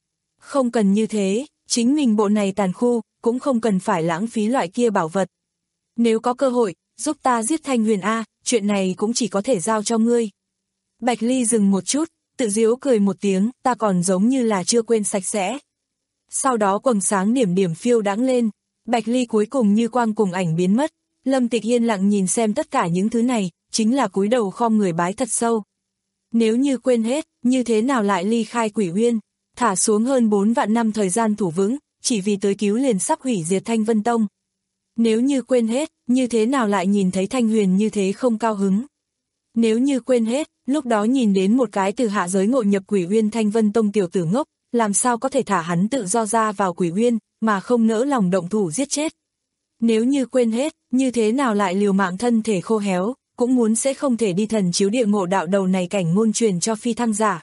Không cần như thế, chính mình bộ này tàn khu, cũng không cần phải lãng phí loại kia bảo vật. Nếu có cơ hội, giúp ta giết Thanh Huyền A, chuyện này cũng chỉ có thể giao cho ngươi. Bạch Ly dừng một chút, tự giễu cười một tiếng, ta còn giống như là chưa quên sạch sẽ. Sau đó quầng sáng điểm điểm phiêu đãng lên, Bạch Ly cuối cùng như quang cùng ảnh biến mất. Lâm Tịch yên lặng nhìn xem tất cả những thứ này, chính là cúi đầu khom người bái thật sâu. Nếu như quên hết, như thế nào lại ly khai Quỷ Uyên, thả xuống hơn bốn vạn năm thời gian thủ vững, chỉ vì tới cứu liền sắp hủy diệt Thanh Vân Tông. Nếu như quên hết, như thế nào lại nhìn thấy Thanh Huyền như thế không cao hứng. Nếu như quên hết, lúc đó nhìn đến một cái từ hạ giới ngộ nhập Quỷ Uyên Thanh Vân Tông tiểu tử ngốc, làm sao có thể thả hắn tự do ra vào Quỷ Uyên, mà không nỡ lòng động thủ giết chết. Nếu như quên hết, như thế nào lại liều mạng thân thể khô héo, cũng muốn sẽ không thể đi thần chiếu địa ngộ đạo đầu này cảnh ngôn truyền cho phi thăng giả.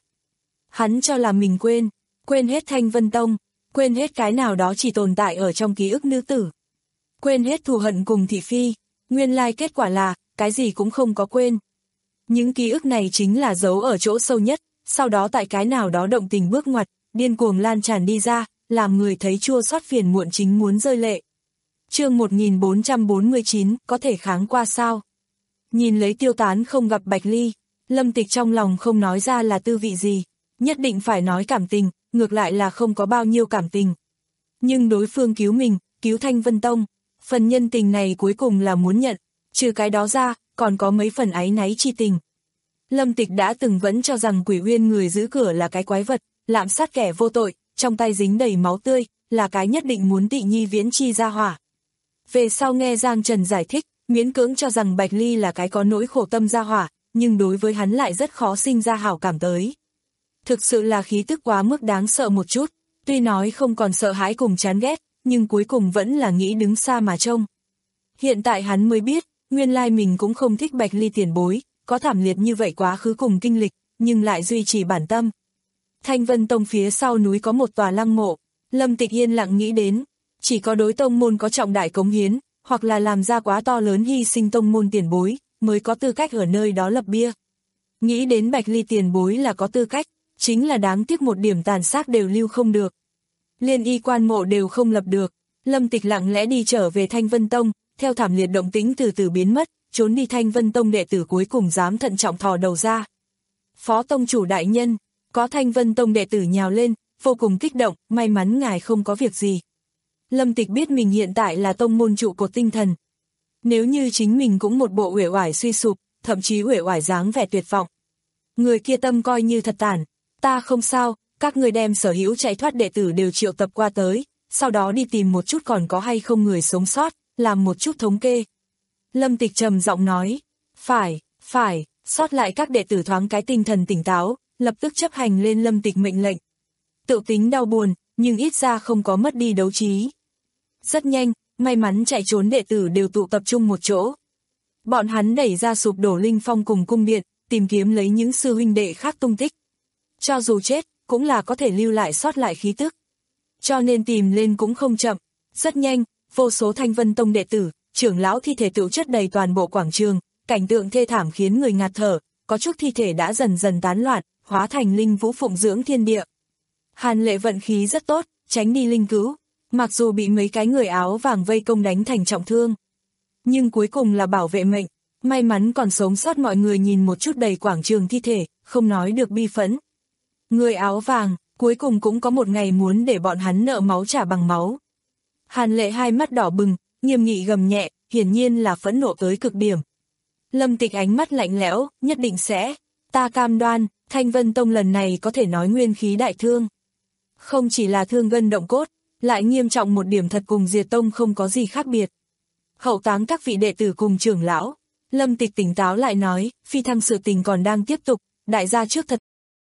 Hắn cho là mình quên, quên hết Thanh Vân Tông, quên hết cái nào đó chỉ tồn tại ở trong ký ức nữ tử. Quên hết thù hận cùng thị phi, nguyên lai kết quả là, cái gì cũng không có quên. Những ký ức này chính là giấu ở chỗ sâu nhất, sau đó tại cái nào đó động tình bước ngoặt, điên cuồng lan tràn đi ra, làm người thấy chua xót phiền muộn chính muốn rơi lệ. Chương một nghìn bốn trăm bốn mươi chín, có thể kháng qua sao? Nhìn lấy tiêu tán không gặp Bạch Ly, Lâm Tịch trong lòng không nói ra là tư vị gì, nhất định phải nói cảm tình, ngược lại là không có bao nhiêu cảm tình. Nhưng đối phương cứu mình, cứu Thanh Vân Tông, phần nhân tình này cuối cùng là muốn nhận, trừ cái đó ra, còn có mấy phần áy náy chi tình. Lâm Tịch đã từng vẫn cho rằng Quỷ Uyên người giữ cửa là cái quái vật, lạm sát kẻ vô tội, trong tay dính đầy máu tươi, là cái nhất định muốn tị nhi viễn chi ra hỏa. Về sau nghe Giang Trần giải thích, miễn cưỡng cho rằng Bạch Ly là cái có nỗi khổ tâm ra hỏa, nhưng đối với hắn lại rất khó sinh ra hảo cảm tới. Thực sự là khí tức quá mức đáng sợ một chút, tuy nói không còn sợ hãi cùng chán ghét, nhưng cuối cùng vẫn là nghĩ đứng xa mà trông. Hiện tại hắn mới biết, nguyên lai mình cũng không thích Bạch Ly tiền bối, có thảm liệt như vậy quá khứ cùng kinh lịch, nhưng lại duy trì bản tâm. Thanh Vân Tông phía sau núi có một tòa lăng mộ, Lâm Tịch yên lặng nghĩ đến, chỉ có đối tông môn có trọng đại cống hiến, hoặc là làm ra quá to lớn hy sinh tông môn tiền bối, mới có tư cách ở nơi đó lập bia. Nghĩ đến Bạch Ly tiền bối là có tư cách, chính là đáng tiếc một điểm tàn xác đều lưu không được. Liên y quan mộ đều không lập được, Lâm Tịch lặng lẽ đi trở về Thanh Vân Tông, theo thảm liệt động tĩnh từ từ biến mất, trốn đi Thanh Vân Tông đệ tử cuối cùng dám thận trọng thò đầu ra. Phó tông chủ đại nhân, có Thanh Vân Tông đệ tử nhào lên, vô cùng kích động, may mắn ngài không có việc gì. Lâm Tịch biết mình hiện tại là tông môn trụ cột tinh thần. Nếu như chính mình cũng một bộ uể oải suy sụp, thậm chí uể oải dáng vẻ tuyệt vọng. Người kia tâm coi như thật tản, ta không sao, các người đem sở hữu chạy thoát đệ tử đều triệu tập qua tới, sau đó đi tìm một chút còn có hay không người sống sót, làm một chút thống kê. Lâm Tịch trầm giọng nói, phải, phải, sót lại các đệ tử thoáng cái tinh thần tỉnh táo, lập tức chấp hành lên Lâm Tịch mệnh lệnh. Tự tính đau buồn, nhưng ít ra không có mất đi đấu trí. Rất nhanh, may mắn chạy trốn đệ tử đều tụ tập trung một chỗ. Bọn hắn đẩy ra sụp đổ linh phong cùng cung điện, tìm kiếm lấy những sư huynh đệ khác tung tích. Cho dù chết, cũng là có thể lưu lại sót lại khí tức. Cho nên tìm lên cũng không chậm. Rất nhanh, vô số Thanh Vân Tông đệ tử, trưởng lão thi thể tựu chất đầy toàn bộ quảng trường, cảnh tượng thê thảm khiến người ngạt thở, có chút thi thể đã dần dần tán loạn, hóa thành linh vũ phụng dưỡng thiên địa. Hàn Lệ vận khí rất tốt, tránh đi linh cứu, mặc dù bị mấy cái người áo vàng vây công đánh thành trọng thương. Nhưng cuối cùng là bảo vệ mệnh, may mắn còn sống sót mọi người nhìn một chút đầy quảng trường thi thể, không nói được bi phẫn. Người áo vàng, cuối cùng cũng có một ngày muốn để bọn hắn nợ máu trả bằng máu. Hàn Lệ hai mắt đỏ bừng, nghiêm nghị gầm nhẹ, hiển nhiên là phẫn nộ tới cực điểm. Lâm Tịch ánh mắt lạnh lẽo, nhất định sẽ, ta cam đoan, Thanh Vân Tông lần này có thể nói nguyên khí đại thương. Không chỉ là thương gân động cốt, lại nghiêm trọng một điểm thật cùng diệt tông không có gì khác biệt. Hậu táng các vị đệ tử cùng trưởng lão, Lâm Tịch tỉnh táo lại nói, phi thăng sự tình còn đang tiếp tục, đại gia trước thật.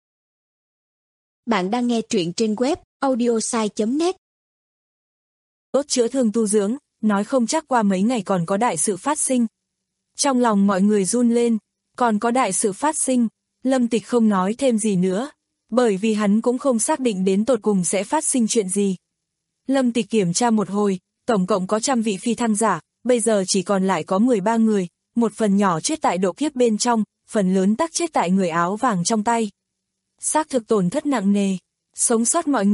Bạn đang nghe truyện trên web audiosai chấm net. Tốt chữa thương tu dưỡng, nói không chắc qua mấy ngày còn có đại sự phát sinh. Trong lòng mọi người run lên, còn có đại sự phát sinh, Lâm Tịch không nói thêm gì nữa, bởi vì hắn cũng không xác định đến tột cùng sẽ phát sinh chuyện gì. Lâm Tịch kiểm tra một hồi, tổng cộng có trăm vị phi thăng giả, bây giờ chỉ còn lại có mười ba người, một phần nhỏ chết tại độ kiếp bên trong, phần lớn tắc chết tại người áo vàng trong tay. Xác thực tổn thất nặng nề, sống sót mọi người,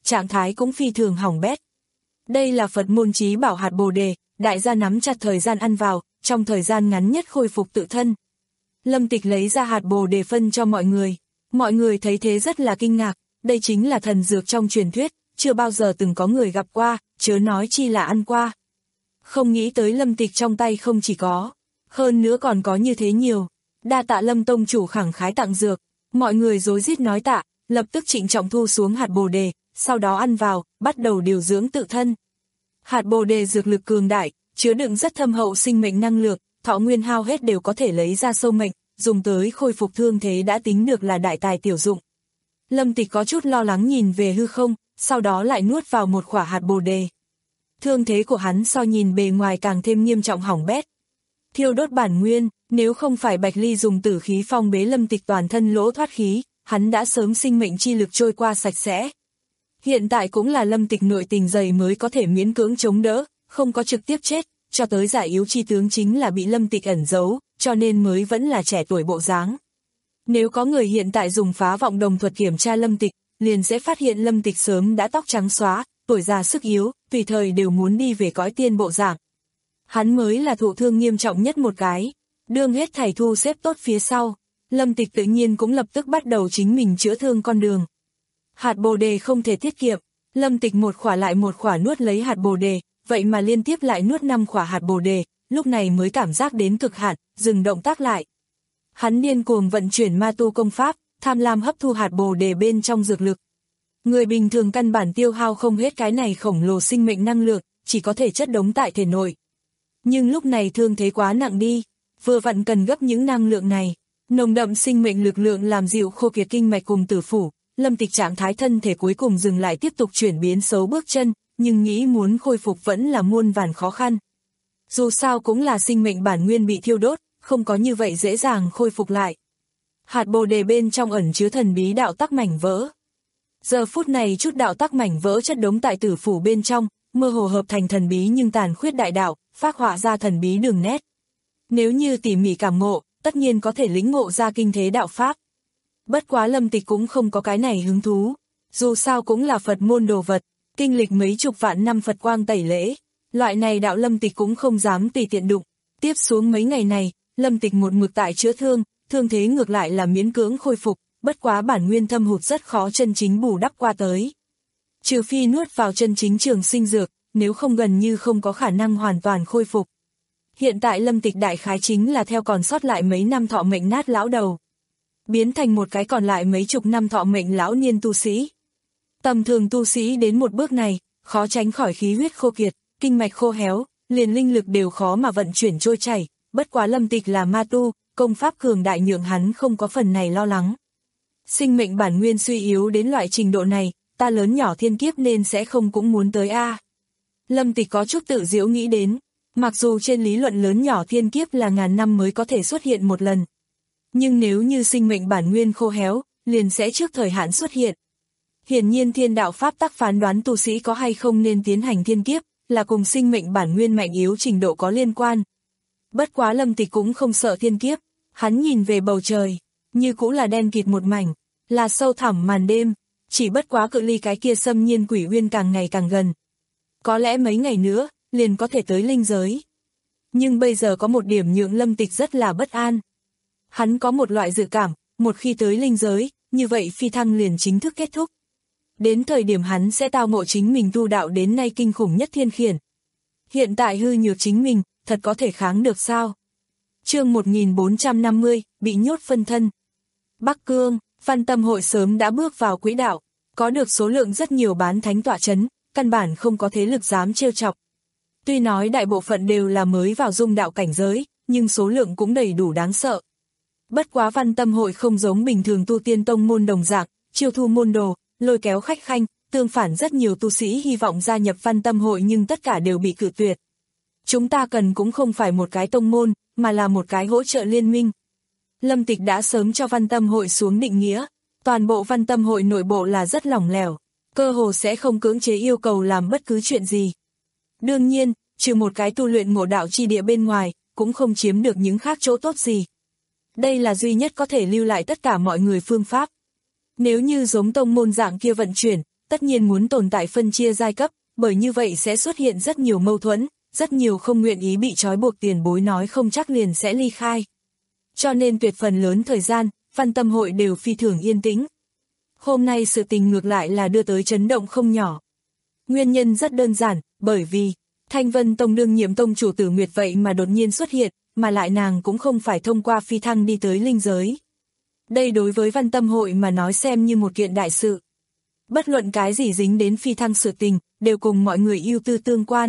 trạng thái cũng phi thường hỏng bét. Đây là Phật môn chí bảo hạt bồ đề, đại gia nắm chặt thời gian ăn vào, trong thời gian ngắn nhất khôi phục tự thân. Lâm Tịch lấy ra hạt bồ đề phân cho mọi người. Mọi người thấy thế rất là kinh ngạc, đây chính là thần dược trong truyền thuyết, chưa bao giờ từng có người gặp qua, chớ nói chi là ăn qua. Không nghĩ tới Lâm Tịch trong tay không chỉ có, hơn nữa còn có như thế nhiều. Đa tạ Lâm tông chủ khẳng khái tặng dược, mọi người rối rít nói tạ, lập tức trịnh trọng thu xuống hạt bồ đề, sau đó ăn vào, bắt đầu điều dưỡng tự thân. Hạt bồ đề dược lực cường đại, chứa đựng rất thâm hậu sinh mệnh năng lượng, thọ nguyên hao hết đều có thể lấy ra sâu mệnh, dùng tới khôi phục thương thế đã tính được là đại tài tiểu dụng. Lâm Tịch có chút lo lắng nhìn về hư không, sau đó lại nuốt vào một quả hạt bồ đề. Thương thế của hắn so nhìn bề ngoài càng thêm nghiêm trọng hỏng bét. Thiêu đốt bản nguyên, nếu không phải Bạch Ly dùng tử khí phong bế Lâm Tịch toàn thân lỗ thoát khí, hắn đã sớm sinh mệnh chi lực trôi qua sạch sẽ. Hiện tại cũng là Lâm Tịch nội tình dày mới có thể miễn cưỡng chống đỡ, không có trực tiếp chết, cho tới giải yếu chi tướng chính là bị Lâm Tịch ẩn giấu, cho nên mới vẫn là trẻ tuổi bộ dáng. Nếu có người hiện tại dùng phá vọng đồng thuật kiểm tra Lâm Tịch, liền sẽ phát hiện Lâm Tịch sớm đã tóc trắng xóa, tuổi già sức yếu, tùy thời đều muốn đi về cõi tiên bộ dạng. Hắn mới là thụ thương nghiêm trọng nhất một cái, đương hết thảy thu xếp tốt phía sau, Lâm Tịch tự nhiên cũng lập tức bắt đầu chính mình chữa thương con đường. Hạt bồ đề không thể tiết kiệm, Lâm Tịch một khỏa lại một khỏa nuốt lấy hạt bồ đề, vậy mà liên tiếp lại nuốt năm khỏa hạt bồ đề, lúc này mới cảm giác đến cực hạn, dừng động tác lại. Hắn điên cuồng vận chuyển ma tu công pháp, tham lam hấp thu hạt bồ đề bên trong dược lực. Người bình thường căn bản tiêu hao không hết cái này khổng lồ sinh mệnh năng lượng, chỉ có thể chất đống tại thể nội. Nhưng lúc này thương thế quá nặng đi, vừa vặn cần gấp những năng lượng này, nồng đậm sinh mệnh lực lượng làm dịu khô kiệt kinh mạch cùng tử phủ. Lâm Tịch trạng thái thân thể cuối cùng dừng lại tiếp tục chuyển biến xấu bước chân, nhưng nghĩ muốn khôi phục vẫn là muôn vàn khó khăn. Dù sao cũng là sinh mệnh bản nguyên bị thiêu đốt, không có như vậy dễ dàng khôi phục lại. Hạt bồ đề bên trong ẩn chứa thần bí đạo tắc mảnh vỡ. Giờ phút này chút đạo tắc mảnh vỡ chất đống tại tử phủ bên trong, mơ hồ hợp thành thần bí nhưng tàn khuyết đại đạo, phác họa ra thần bí đường nét. Nếu như tỉ mỉ cảm ngộ, tất nhiên có thể lĩnh ngộ ra kinh thế đạo pháp. Bất quá Lâm Tịch cũng không có cái này hứng thú, dù sao cũng là Phật môn đồ vật, kinh lịch mấy chục vạn năm Phật quang tẩy lễ, loại này đạo Lâm Tịch cũng không dám tùy tiện đụng. Tiếp xuống mấy ngày này, Lâm Tịch một mực tại chữa thương, thương thế ngược lại là miễn cưỡng khôi phục, bất quá bản nguyên thâm hụt rất khó chân chính bù đắp qua tới. Trừ phi nuốt vào chân chính trường sinh dược, nếu không gần như không có khả năng hoàn toàn khôi phục. Hiện tại Lâm Tịch đại khái chính là theo còn sót lại mấy năm thọ mệnh nát lão đầu, biến thành một cái còn lại mấy chục năm thọ mệnh lão niên tu sĩ. Tầm thường tu sĩ đến một bước này, khó tránh khỏi khí huyết khô kiệt, kinh mạch khô héo, liền linh lực đều khó mà vận chuyển trôi chảy, bất quá Lâm Tịch là ma tu, công pháp cường đại nhượng hắn không có phần này lo lắng. Sinh mệnh bản nguyên suy yếu đến loại trình độ này, ta lớn nhỏ thiên kiếp nên sẽ không cũng muốn tới a. À. Lâm Tịch có chút tự giễu nghĩ đến, mặc dù trên lý luận lớn nhỏ thiên kiếp là ngàn năm mới có thể xuất hiện một lần. Nhưng nếu như sinh mệnh bản nguyên khô héo, liền sẽ trước thời hạn xuất hiện. Hiển nhiên thiên đạo pháp tắc phán đoán tu sĩ có hay không nên tiến hành thiên kiếp, là cùng sinh mệnh bản nguyên mạnh yếu trình độ có liên quan. Bất quá Lâm Tịch cũng không sợ thiên kiếp, hắn nhìn về bầu trời, như cũ là đen kịt một mảnh, là sâu thẳm màn đêm, chỉ bất quá cự ly cái kia xâm nhiên quỷ uyên càng ngày càng gần. Có lẽ mấy ngày nữa, liền có thể tới linh giới. Nhưng bây giờ có một điểm nhượng Lâm Tịch rất là bất an. Hắn có một loại dự cảm, một khi tới linh giới, như vậy phi thăng liền chính thức kết thúc. Đến thời điểm hắn sẽ tao ngộ chính mình tu đạo đến nay kinh khủng nhất thiên khiển. Hiện tại hư nhược chính mình, thật có thể kháng được sao? Chương một nghìn bốn trăm năm mươi, bị nhốt phân thân. Bắc Cương, Văn Tâm hội sớm đã bước vào quỹ đạo, có được số lượng rất nhiều bán thánh tọa chấn, căn bản không có thế lực dám trêu chọc. Tuy nói đại bộ phận đều là mới vào dung đạo cảnh giới, nhưng số lượng cũng đầy đủ đáng sợ. Bất quá Văn Tâm hội không giống bình thường tu tiên tông môn đồng dạng, chiêu thu môn đồ, lôi kéo khách khanh, tương phản rất nhiều tu sĩ hy vọng gia nhập Văn Tâm hội nhưng tất cả đều bị cự tuyệt. Chúng ta cần cũng không phải một cái tông môn, mà là một cái hỗ trợ liên minh. Lâm Tịch đã sớm cho Văn Tâm hội xuống định nghĩa, toàn bộ Văn Tâm hội nội bộ là rất lỏng lẻo, cơ hồ sẽ không cưỡng chế yêu cầu làm bất cứ chuyện gì. Đương nhiên, trừ một cái tu luyện ngộ đạo chi địa bên ngoài, cũng không chiếm được những khác chỗ tốt gì. Đây là duy nhất có thể lưu lại tất cả mọi người phương pháp. Nếu như giống tông môn dạng kia vận chuyển, tất nhiên muốn tồn tại phân chia giai cấp, bởi như vậy sẽ xuất hiện rất nhiều mâu thuẫn, rất nhiều không nguyện ý bị trói buộc tiền bối nói không chắc liền sẽ ly khai. Cho nên tuyệt phần lớn thời gian, Văn Tâm hội đều phi thường yên tĩnh. Hôm nay sự tình ngược lại là đưa tới chấn động không nhỏ. Nguyên nhân rất đơn giản, bởi vì Thanh Vân Tông đương nhiệm tông chủ Tử Nguyệt vậy mà đột nhiên xuất hiện, mà lại nàng cũng không phải thông qua phi thăng đi tới linh giới. Đây đối với Văn Tâm hội mà nói xem như một kiện đại sự. Bất luận cái gì dính đến phi thăng sự tình, đều cùng mọi người ưu tư tương quan.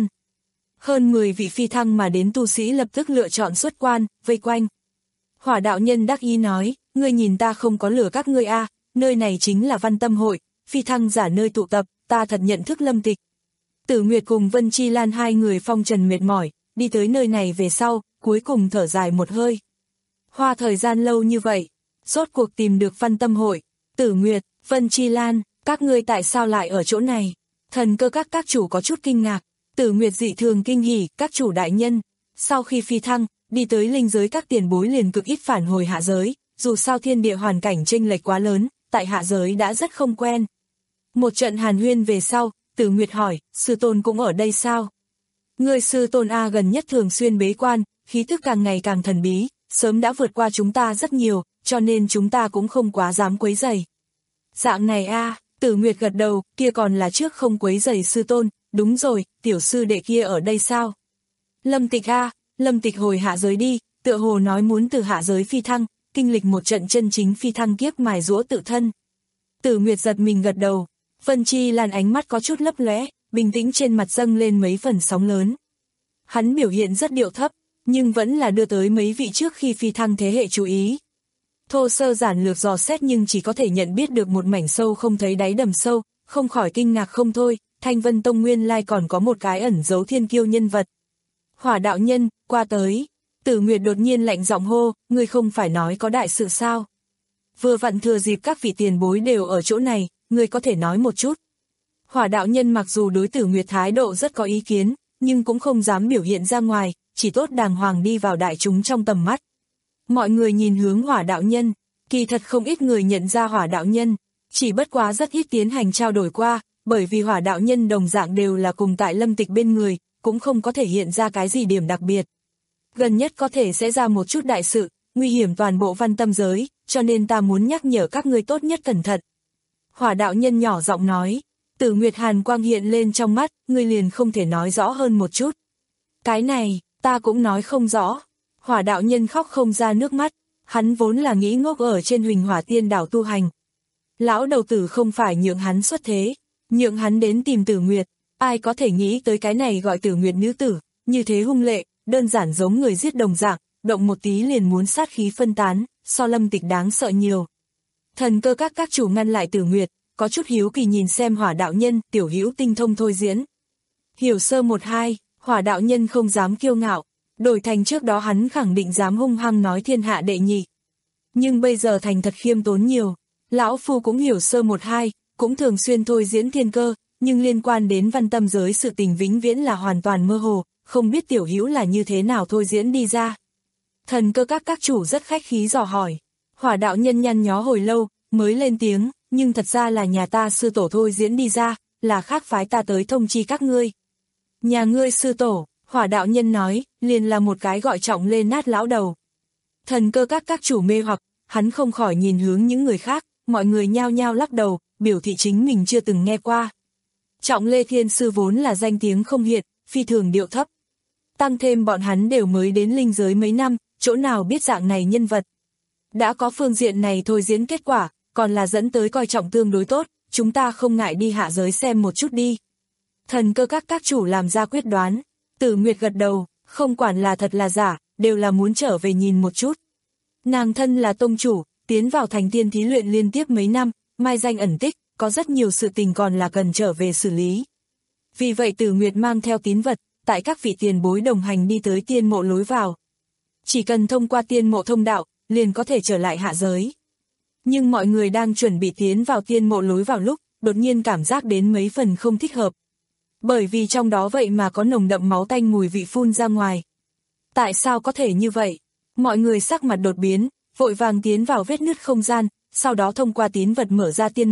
Hơn mười vị phi thăng mà đến tu sĩ lập tức lựa chọn xuất quan, vây quanh. Hỏa đạo nhân đắc ý nói, ngươi nhìn ta không có lừa các ngươi a, à, nơi này chính là Văn Tâm hội, phi thăng giả nơi tụ tập, ta thật nhận thức Lâm Tịch. Tử Nguyệt cùng Vân Chi Lan hai người phong trần mệt mỏi, đi tới nơi này về sau, cuối cùng thở dài một hơi. Hoa thời gian lâu như vậy, rốt cuộc tìm được Văn Tâm hội. Tử Nguyệt, Vân Chi Lan, các ngươi tại sao lại ở chỗ này? Thần cơ các các chủ có chút kinh ngạc. Tử Nguyệt dị thường kinh hỉ, các chủ đại nhân. Sau khi phi thăng, đi tới linh giới các tiền bối liền cực ít phản hồi hạ giới, dù sao thiên địa hoàn cảnh chênh lệch quá lớn, tại hạ giới đã rất không quen. Một trận hàn huyên về sau, Tử Nguyệt hỏi, sư tôn cũng ở đây sao? Người sư tôn A gần nhất thường xuyên bế quan, khí thức càng ngày càng thần bí, sớm đã vượt qua chúng ta rất nhiều, cho nên chúng ta cũng không quá dám quấy rầy. Dạng này A, Tử Nguyệt gật đầu, kia còn là trước không quấy rầy sư tôn, đúng rồi, tiểu sư đệ kia ở đây sao? Lâm Tịch A, Lâm Tịch hồi hạ giới đi, tựa hồ nói muốn từ hạ giới phi thăng, kinh lịch một trận chân chính phi thăng kiếp mài giũa tự thân. Tử Nguyệt giật mình gật đầu, Vân Chi Lan ánh mắt có chút lấp lóe, bình tĩnh trên mặt dâng lên mấy phần sóng lớn. Hắn biểu hiện rất điệu thấp, nhưng vẫn là đưa tới mấy vị trước khi phi thăng thế hệ chú ý. Thô sơ giản lược dò xét nhưng chỉ có thể nhận biết được một mảnh sâu không thấy đáy đầm sâu, không khỏi kinh ngạc không thôi, Thanh Vân Tông nguyên lai còn có một cái ẩn giấu thiên kiêu nhân vật. Hỏa đạo nhân, qua tới. Tử Nguyệt đột nhiên lạnh giọng hô, ngươi không phải nói có đại sự sao? Vừa vặn thừa dịp các vị tiền bối đều ở chỗ này, ngươi có thể nói một chút. Hỏa đạo nhân mặc dù đối Tử Nguyệt thái độ rất có ý kiến, nhưng cũng không dám biểu hiện ra ngoài, chỉ tốt đàng hoàng đi vào đại chúng trong tầm mắt. Mọi người nhìn hướng Hỏa đạo nhân, kỳ thật không ít người nhận ra Hỏa đạo nhân, chỉ bất quá rất ít tiến hành trao đổi qua, bởi vì Hỏa đạo nhân đồng dạng đều là cùng tại Lâm Tịch bên người, cũng không có thể hiện ra cái gì điểm đặc biệt. Gần nhất có thể sẽ ra một chút đại sự, nguy hiểm toàn bộ Văn Tâm giới, cho nên ta muốn nhắc nhở các ngươi tốt nhất cẩn thận. Hỏa đạo nhân nhỏ giọng nói, Tử Nguyệt hàn quang hiện lên trong mắt, ngươi liền không thể nói rõ hơn một chút. Cái này, ta cũng nói không rõ. Hỏa đạo nhân khóc không ra nước mắt, hắn vốn là nghĩ ngốc ở trên Huỳnh Hỏa Tiên đảo tu hành. Lão đầu tử không phải nhượng hắn xuất thế, nhượng hắn đến tìm Tử Nguyệt, ai có thể nghĩ tới cái này gọi Tử Nguyệt nữ tử, như thế hung lệ, đơn giản giống người giết đồng dạng, động một tí liền muốn sát khí phân tán, so Lâm Tịch đáng sợ nhiều. Thần cơ các các chủ ngăn lại Tử Nguyệt, có chút hiếu kỳ nhìn xem Hỏa đạo nhân, tiểu hữu tinh thông thôi diễn. Hiểu sơ một hai, Hỏa đạo nhân không dám kiêu ngạo, đổi thành trước đó hắn khẳng định dám hung hăng nói thiên hạ đệ nhị. Nhưng bây giờ thành thật khiêm tốn nhiều, lão phu cũng hiểu sơ một hai, cũng thường xuyên thôi diễn thiên cơ, nhưng liên quan đến Văn Tâm giới sự tình vĩnh viễn là hoàn toàn mơ hồ, không biết tiểu hữu là như thế nào thôi diễn đi ra. Thần cơ các các chủ rất khách khí dò hỏi, Hỏa đạo nhân nhăn nhó hồi lâu, mới lên tiếng, nhưng thật ra là nhà ta sư tổ thôi diễn đi ra, là khác phái ta tới thông chi các ngươi. Nhà ngươi sư tổ, Hỏa đạo nhân nói, liền là một cái gọi trọng lên nát lão đầu. Thần cơ các các chủ mê hoặc, hắn không khỏi nhìn hướng những người khác, mọi người nhao nhao lắc đầu, biểu thị chính mình chưa từng nghe qua. Trọng Lê Thiên Sư vốn là danh tiếng không hiện, phi thường điệu thấp. Tăng thêm bọn hắn đều mới đến linh giới mấy năm, chỗ nào biết dạng này nhân vật. Đã có phương diện này thôi diễn kết quả, còn là dẫn tới coi trọng tương đối tốt, chúng ta không ngại đi hạ giới xem một chút đi. Thần cơ các các chủ làm ra quyết đoán, Tử Nguyệt gật đầu, không quản là thật là giả, đều là muốn trở về nhìn một chút. Nàng thân là tông chủ, tiến vào thành tiên thí luyện liên tiếp mấy năm, mai danh ẩn tích, có rất nhiều sự tình còn là cần trở về xử lý. Vì vậy Tử Nguyệt mang theo tín vật, tại các vị tiền bối đồng hành đi tới tiên mộ lối vào. Chỉ cần thông qua tiên mộ thông đạo, liền có thể trở lại hạ giới. Nhưng mọi người đang chuẩn bị tiến vào tiên mộ lối vào lúc, đột nhiên cảm giác đến mấy phần không thích hợp. Bởi vì trong đó vậy mà có nồng đậm máu tanh mùi vị phun ra ngoài. Tại sao có thể như vậy? Mọi người sắc mặt đột biến, vội vàng tiến vào vết nứt không gian, sau đó thông qua tín vật mở ra tiên mộ,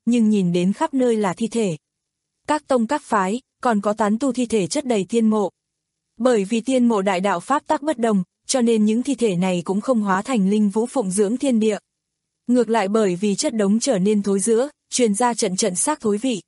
nhưng nhìn đến khắp nơi là thi thể. Các tông các phái, còn có tán tu thi thể chất đầy tiên mộ. Bởi vì tiên mộ đại đạo pháp tắc bất đồng, cho nên những thi thể này cũng không hóa thành linh vũ phụng dưỡng thiên địa. Ngược lại bởi vì chất đống trở nên thối rữa, truyền ra trận trận xác thối vị.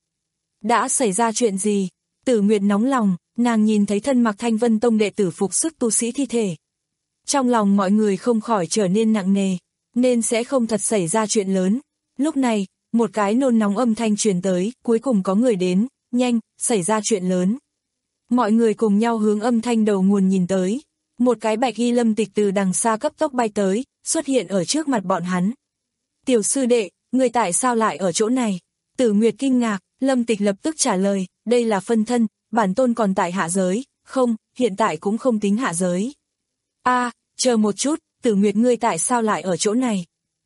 Đã xảy ra chuyện gì? Tử Nguyệt nóng lòng, nàng nhìn thấy thân mặc Thanh Vân Tông đệ tử phục sức tu sĩ thi thể. Trong lòng mọi người không khỏi trở nên nặng nề, nên sẽ không thật xảy ra chuyện lớn. Lúc này, một cái nôn nóng âm thanh truyền tới, cuối cùng có người đến, nhanh, xảy ra chuyện lớn. Mọi người cùng nhau hướng âm thanh đầu nguồn nhìn tới. Một cái bạch y Lâm Tịch từ đằng xa cấp tốc bay tới, xuất hiện ở trước mặt bọn hắn. Tiểu sư đệ, người tại sao lại ở chỗ này? Tử Nguyệt kinh ngạc, Lâm Tịch lập tức trả lời, đây là phân thân, bản tôn còn tại hạ giới, không, hiện tại cũng không tính hạ giới. A, chờ một chút, Tử Nguyệt ngươi tại sao lại ở chỗ này?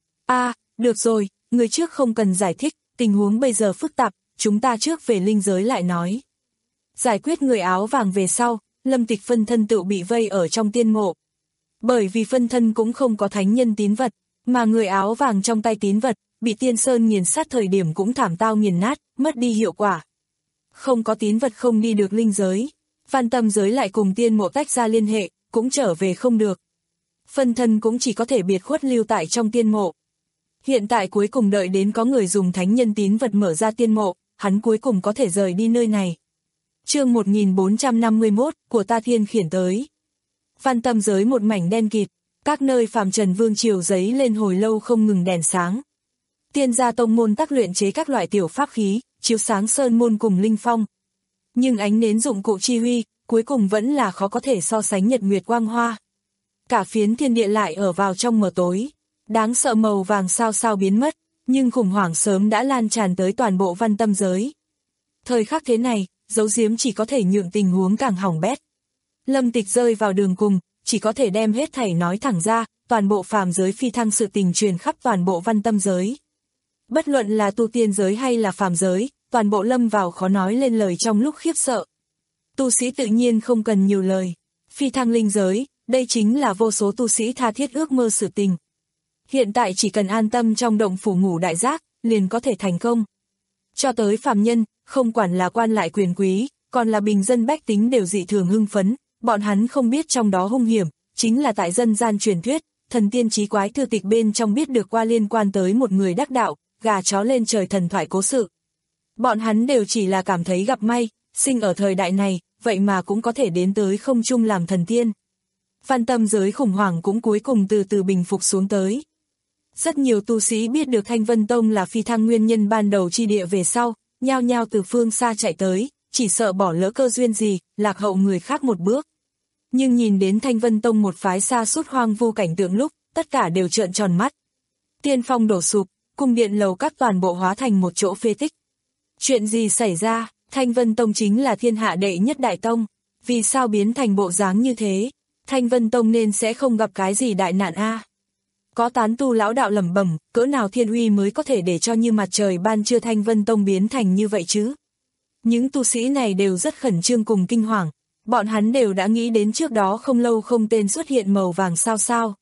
A, được rồi, người trước không cần giải thích, tình huống bây giờ phức tạp, chúng ta trước về linh giới lại nói. Giải quyết người áo vàng về sau, Lâm Tịch phân thân tự bị vây ở trong tiên mộ. Bởi vì phân thân cũng không có thánh nhân tín vật, mà người áo vàng trong tay tín vật, bị tiên sơn nghiền sát thời điểm cũng thảm tao nghiền nát, mất đi hiệu quả. Không có tín vật không đi được linh giới, Văn Tâm giới lại cùng tiên mộ tách ra liên hệ, cũng trở về không được. Phân thân cũng chỉ có thể biệt khuất lưu tại trong tiên mộ. Hiện tại cuối cùng đợi đến có người dùng thánh nhân tín vật mở ra tiên mộ, hắn cuối cùng có thể rời đi nơi này. Chương một nghìn bốn trăm năm mươi mốt của ta thiên khiển tới. Văn Tâm giới một mảnh đen kịt, các nơi phàm trần vương triều giấy lên hồi lâu không ngừng đèn sáng. Tiên gia tông môn tác luyện chế các loại tiểu pháp khí, chiếu sáng sơn môn cùng linh phong. Nhưng ánh nến dụng cụ chi huy, cuối cùng vẫn là khó có thể so sánh nhật nguyệt quang hoa. Cả phiến thiên địa lại ở vào trong mờ tối, đáng sợ màu vàng sao sao biến mất, nhưng khủng hoảng sớm đã lan tràn tới toàn bộ Văn Tâm giới. Thời khắc thế này, giấu giếm chỉ có thể nhượng tình huống càng hỏng bét. Lâm Tịch rơi vào đường cùng, chỉ có thể đem hết thảy nói thẳng ra, toàn bộ phàm giới phi thăng sự tình truyền khắp toàn bộ Văn Tâm giới. Bất luận là tu tiên giới hay là phàm giới, toàn bộ lâm vào khó nói lên lời trong lúc khiếp sợ. Tu sĩ tự nhiên không cần nhiều lời. Phi thăng linh giới, đây chính là vô số tu sĩ tha thiết ước mơ sự tình. Hiện tại chỉ cần an tâm trong động phủ ngủ đại giác, liền có thể thành công. Cho tới phàm nhân, không quản là quan lại quyền quý, còn là bình dân bách tính đều dị thường hưng phấn, bọn hắn không biết trong đó hung hiểm, chính là tại dân gian truyền thuyết, thần tiên trí quái thư tịch bên trong biết được qua liên quan tới một người đắc đạo, gà chó lên trời thần thoại cố sự. Bọn hắn đều chỉ là cảm thấy gặp may, sinh ở thời đại này, vậy mà cũng có thể đến tới không trung làm thần tiên. Văn Tâm giới khủng hoảng cũng cuối cùng từ từ bình phục xuống tới. Rất nhiều tu sĩ biết được Thanh Vân Tông là phi thăng nguyên nhân ban đầu chi địa về sau, nhao nhao từ phương xa chạy tới, chỉ sợ bỏ lỡ cơ duyên gì, lạc hậu người khác một bước. Nhưng nhìn đến Thanh Vân Tông một phái xa suốt hoang vu cảnh tượng lúc, tất cả đều trợn tròn mắt. Tiên phong đổ sụp, cung điện lầu các toàn bộ hóa thành một chỗ phế tích. Chuyện gì xảy ra? Thanh Vân Tông chính là thiên hạ đệ nhất đại tông, vì sao biến thành bộ dáng như thế? Thanh Vân Tông nên sẽ không gặp cái gì đại nạn a. À? Có tán tu lão đạo lẩm bẩm, cỡ nào thiên uy mới có thể để cho như mặt trời ban trưa Thanh Vân Tông biến thành như vậy chứ? Những tu sĩ này đều rất khẩn trương cùng kinh hoàng, bọn hắn đều đã nghĩ đến trước đó không lâu không tên xuất hiện màu vàng sao sao.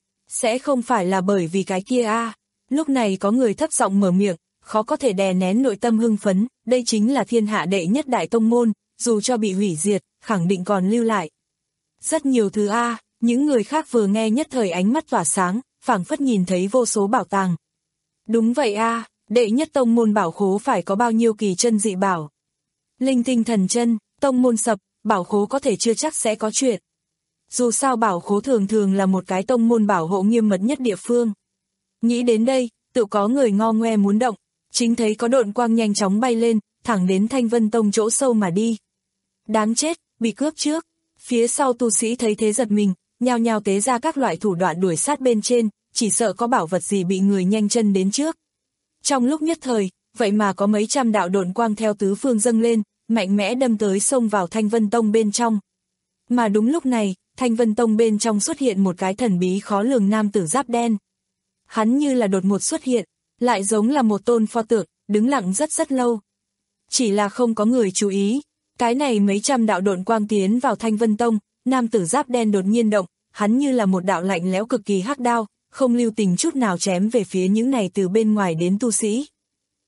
Sẽ không phải là bởi vì cái kia a? À? Lúc này có người thấp giọng mở miệng, khó có thể đè nén nội tâm hưng phấn, đây chính là thiên hạ đệ nhất đại tông môn, dù cho bị hủy diệt, khẳng định còn lưu lại. Rất nhiều thứ a, à, những người khác vừa nghe nhất thời ánh mắt tỏa sáng, phảng phất nhìn thấy vô số bảo tàng. Đúng vậy a, à, đệ nhất tông môn bảo khố phải có bao nhiêu kỳ chân dị bảo. Linh tinh thần chân, tông môn sập, bảo khố có thể chưa chắc sẽ có chuyện. Dù sao bảo khố thường thường là một cái tông môn bảo hộ nghiêm mật nhất địa phương. Nghĩ đến đây, tự có người ngo ngoe muốn động, chính thấy có độn quang nhanh chóng bay lên, thẳng đến Thanh Vân Tông chỗ sâu mà đi. Đáng chết, bị cướp trước. Phía sau tu sĩ thấy thế giật mình, nhao nhao tế ra các loại thủ đoạn đuổi sát bên trên, chỉ sợ có bảo vật gì bị người nhanh chân đến trước. Trong lúc nhất thời, vậy mà có mấy trăm đạo độn quang theo tứ phương dâng lên, mạnh mẽ đâm tới xông vào Thanh Vân Tông bên trong. Mà đúng lúc này, Thanh Vân Tông bên trong xuất hiện một cái thần bí khó lường nam tử giáp đen. Hắn như là đột ngột xuất hiện, lại giống là một tôn pho tượng, đứng lặng rất rất lâu. Chỉ là không có người chú ý, cái này mấy trăm đạo độn quang tiến vào Thanh Vân Tông, nam tử giáp đen đột nhiên động, hắn như là một đạo lạnh lẽo cực kỳ hắc đao, không lưu tình chút nào chém về phía những này từ bên ngoài đến tu sĩ.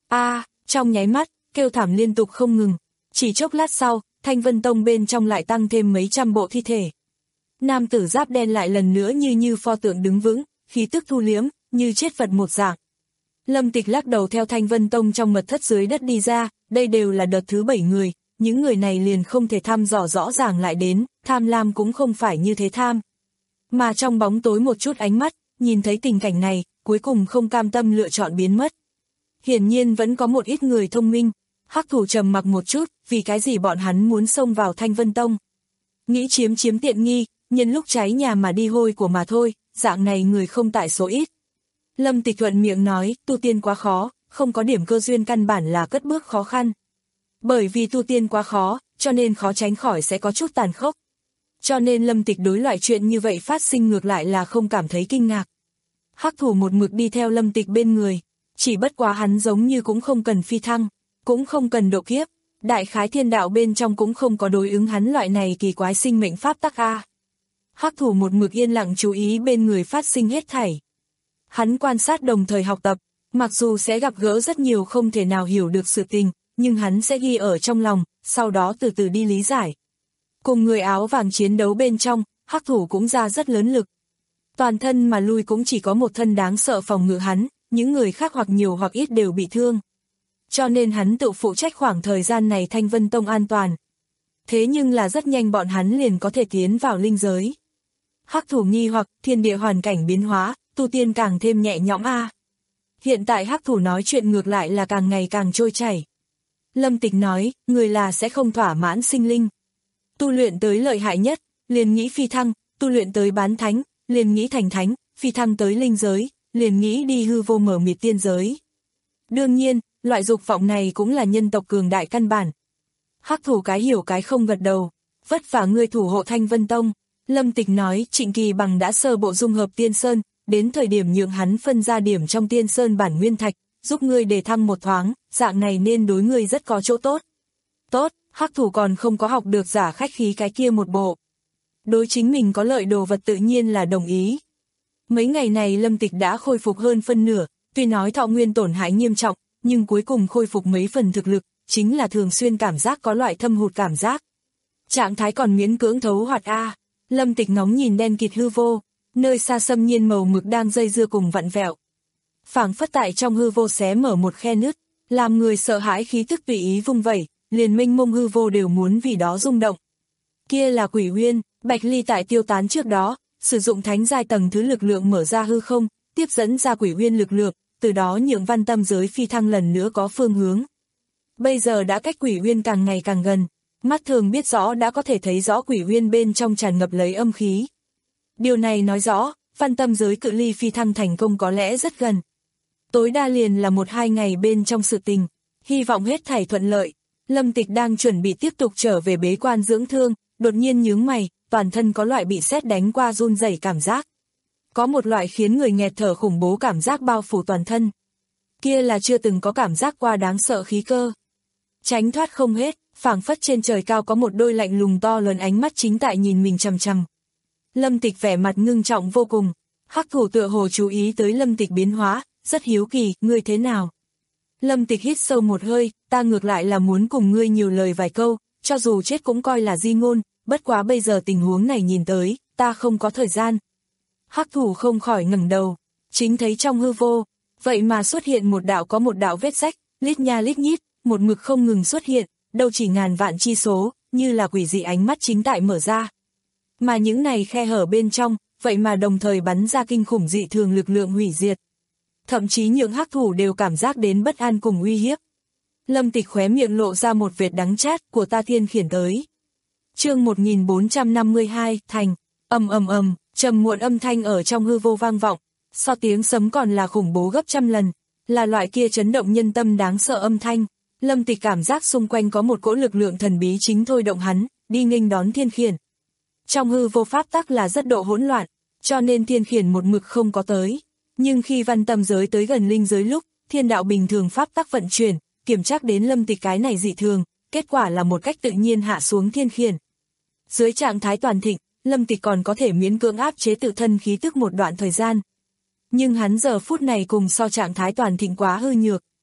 A, trong nháy mắt, kêu thảm liên tục không ngừng. Chỉ chốc lát sau, Thanh Vân Tông bên trong lại tăng thêm mấy trăm bộ thi thể. Nam tử giáp đen lại lần nữa như như pho tượng đứng vững, khí tức thu liếm, như chết vật một dạng. Lâm Tịch lắc đầu theo Thanh Vân Tông trong mật thất dưới đất đi ra, đây đều là đợt thứ bảy người, những người này liền không thể thăm dò rõ ràng lại đến, tham lam cũng không phải như thế tham. Mà trong bóng tối một chút ánh mắt, nhìn thấy tình cảnh này, cuối cùng không cam tâm lựa chọn biến mất. Hiển nhiên vẫn có một ít người thông minh, Hắc Thủ trầm mặc một chút, vì cái gì bọn hắn muốn xông vào Thanh Vân Tông. Nghĩ chiếm chiếm tiện nghi, nhân lúc cháy nhà mà đi hôi của mà thôi, dạng này người không tại số ít. Lâm Tịch thuận miệng nói, tu tiên quá khó, không có điểm cơ duyên căn bản là cất bước khó khăn. Bởi vì tu tiên quá khó, cho nên khó tránh khỏi sẽ có chút tàn khốc. Cho nên Lâm Tịch đối loại chuyện như vậy phát sinh ngược lại là không cảm thấy kinh ngạc. Hắc Thủ một mực đi theo Lâm Tịch bên người, chỉ bất quá hắn giống như cũng không cần phi thăng, cũng không cần độ kiếp, đại khái thiên đạo bên trong cũng không có đối ứng hắn loại này kỳ quái sinh mệnh pháp tắc a. Hắc Thủ một mực yên lặng chú ý bên người phát sinh hết thảy. Hắn quan sát đồng thời học tập, mặc dù sẽ gặp gỡ rất nhiều không thể nào hiểu được sự tình, nhưng hắn sẽ ghi ở trong lòng, sau đó từ từ đi lý giải. Cùng người áo vàng chiến đấu bên trong, Hắc Thủ cũng ra rất lớn lực. Toàn thân mà lui cũng chỉ có một thân đáng sợ phòng ngự hắn, những người khác hoặc nhiều hoặc ít đều bị thương. Cho nên hắn tự phụ trách khoảng thời gian này Thanh Vân Tông an toàn. Thế nhưng là rất nhanh bọn hắn liền có thể tiến vào linh giới. Hắc Thủ nghi hoặc thiên địa hoàn cảnh biến hóa, tu tiên càng thêm nhẹ nhõm a. Hiện tại Hắc Thủ nói chuyện ngược lại là càng ngày càng trôi chảy. Lâm Tịch nói, người là sẽ không thỏa mãn sinh linh. Tu luyện tới lợi hại nhất, liền nghĩ phi thăng, tu luyện tới bán thánh, liền nghĩ thành thánh, phi thăng tới linh giới, liền nghĩ đi hư vô mở mịt tiên giới. Đương nhiên, loại dục vọng này cũng là nhân tộc cường đại căn bản. Hắc Thủ cái hiểu cái không gật đầu, vất vả ngươi thủ hộ Thanh Vân Tông. Lâm Tịch nói, Trịnh Kỳ Bằng đã sơ bộ dung hợp Tiên Sơn, đến thời điểm nhượng hắn phân ra điểm trong Tiên Sơn bản nguyên thạch, giúp ngươi đề thăng một thoáng, dạng này nên đối ngươi rất có chỗ tốt. Tốt, Hắc Thủ còn không có học được giả khách khí cái kia một bộ. Đối chính mình có lợi đồ vật tự nhiên là đồng ý. Mấy ngày này Lâm Tịch đã khôi phục hơn phân nửa, tuy nói thọ nguyên tổn hại nghiêm trọng, nhưng cuối cùng khôi phục mấy phần thực lực, chính là thường xuyên cảm giác có loại thâm hụt cảm giác. Trạng thái còn miễn cưỡng thấu hoạt a. Lâm Tịch ngóng nhìn đen kịt hư vô, nơi xa xâm nhiên màu mực đang dây dưa cùng vặn vẹo. Phảng phất tại trong hư vô xé mở một khe nứt, làm người sợ hãi khí tức tùy ý vung vẩy, liền mênh mông hư vô đều muốn vì đó rung động. Kia là Quỷ Uyên, Bạch Ly tại tiêu tán trước đó, sử dụng thánh giai tầng thứ lực lượng mở ra hư không, tiếp dẫn ra Quỷ Uyên lực lượng, từ đó nhượng văn tâm giới phi thăng lần nữa có phương hướng. Bây giờ đã cách Quỷ Uyên càng ngày càng gần, mắt thường biết rõ đã có thể thấy rõ Quỷ Uyên bên trong tràn ngập lấy âm khí. Điều này nói rõ, văn tâm giới cự ly phi thăng thành công có lẽ rất gần. Tối đa liền là một hai ngày bên trong sự tình, hy vọng hết thảy thuận lợi. Lâm Tịch đang chuẩn bị tiếp tục trở về bế quan dưỡng thương, đột nhiên nhướng mày, toàn thân có loại bị sét đánh qua run rẩy cảm giác. Có một loại khiến người nghẹt thở khủng bố cảm giác bao phủ toàn thân. Kia là chưa từng có cảm giác qua đáng sợ khí cơ. Tránh thoát không hết, phảng phất trên trời cao có một đôi lạnh lùng to lớn ánh mắt chính tại nhìn mình chằm chằm. Lâm Tịch vẻ mặt ngưng trọng vô cùng, Hắc Thủ tựa hồ chú ý tới Lâm Tịch biến hóa, rất hiếu kỳ, ngươi thế nào? Lâm Tịch hít sâu một hơi, ta ngược lại là muốn cùng ngươi nhiều lời vài câu, cho dù chết cũng coi là di ngôn, bất quá bây giờ tình huống này nhìn tới, ta không có thời gian. Hắc Thủ không khỏi ngẩng đầu, chính thấy trong hư vô, vậy mà xuất hiện một đạo có một đạo vết rách, lít nha lít nhít, một mực không ngừng xuất hiện, đâu chỉ ngàn vạn chi số, như là quỷ dị ánh mắt chính tại mở ra. Mà những này khe hở bên trong, vậy mà đồng thời bắn ra kinh khủng dị thường lực lượng hủy diệt. Thậm chí những Hắc Thủ đều cảm giác đến bất an cùng uy hiếp. Lâm Tịch khóe miệng lộ ra một vệt đắng chát, của ta thiên khiển tới. Chương một nghìn bốn trăm năm mươi hai, thành, ầm ầm ầm, trầm muộn âm thanh ở trong hư vô vang vọng, so tiếng sấm còn là khủng bố gấp trăm lần, là loại kia chấn động nhân tâm đáng sợ âm thanh. Lâm Tịch cảm giác xung quanh có một cỗ lực lượng thần bí chính thôi động hắn, đi nghênh đón thiên khiển. Trong hư vô pháp tắc là rất độ hỗn loạn, cho nên thiên khiển một mực không có tới. Nhưng khi văn tâm giới tới gần linh giới lúc, thiên đạo bình thường pháp tắc vận chuyển, kiểm tra đến Lâm Tịch cái này dị thường, kết quả là một cách tự nhiên hạ xuống thiên khiển. Dưới trạng thái toàn thịnh, Lâm Tịch còn có thể miễn cưỡng áp chế tự thân khí tức một đoạn thời gian. Nhưng hắn giờ phút này cùng so trạng thái toàn thịnh quá hư nhược.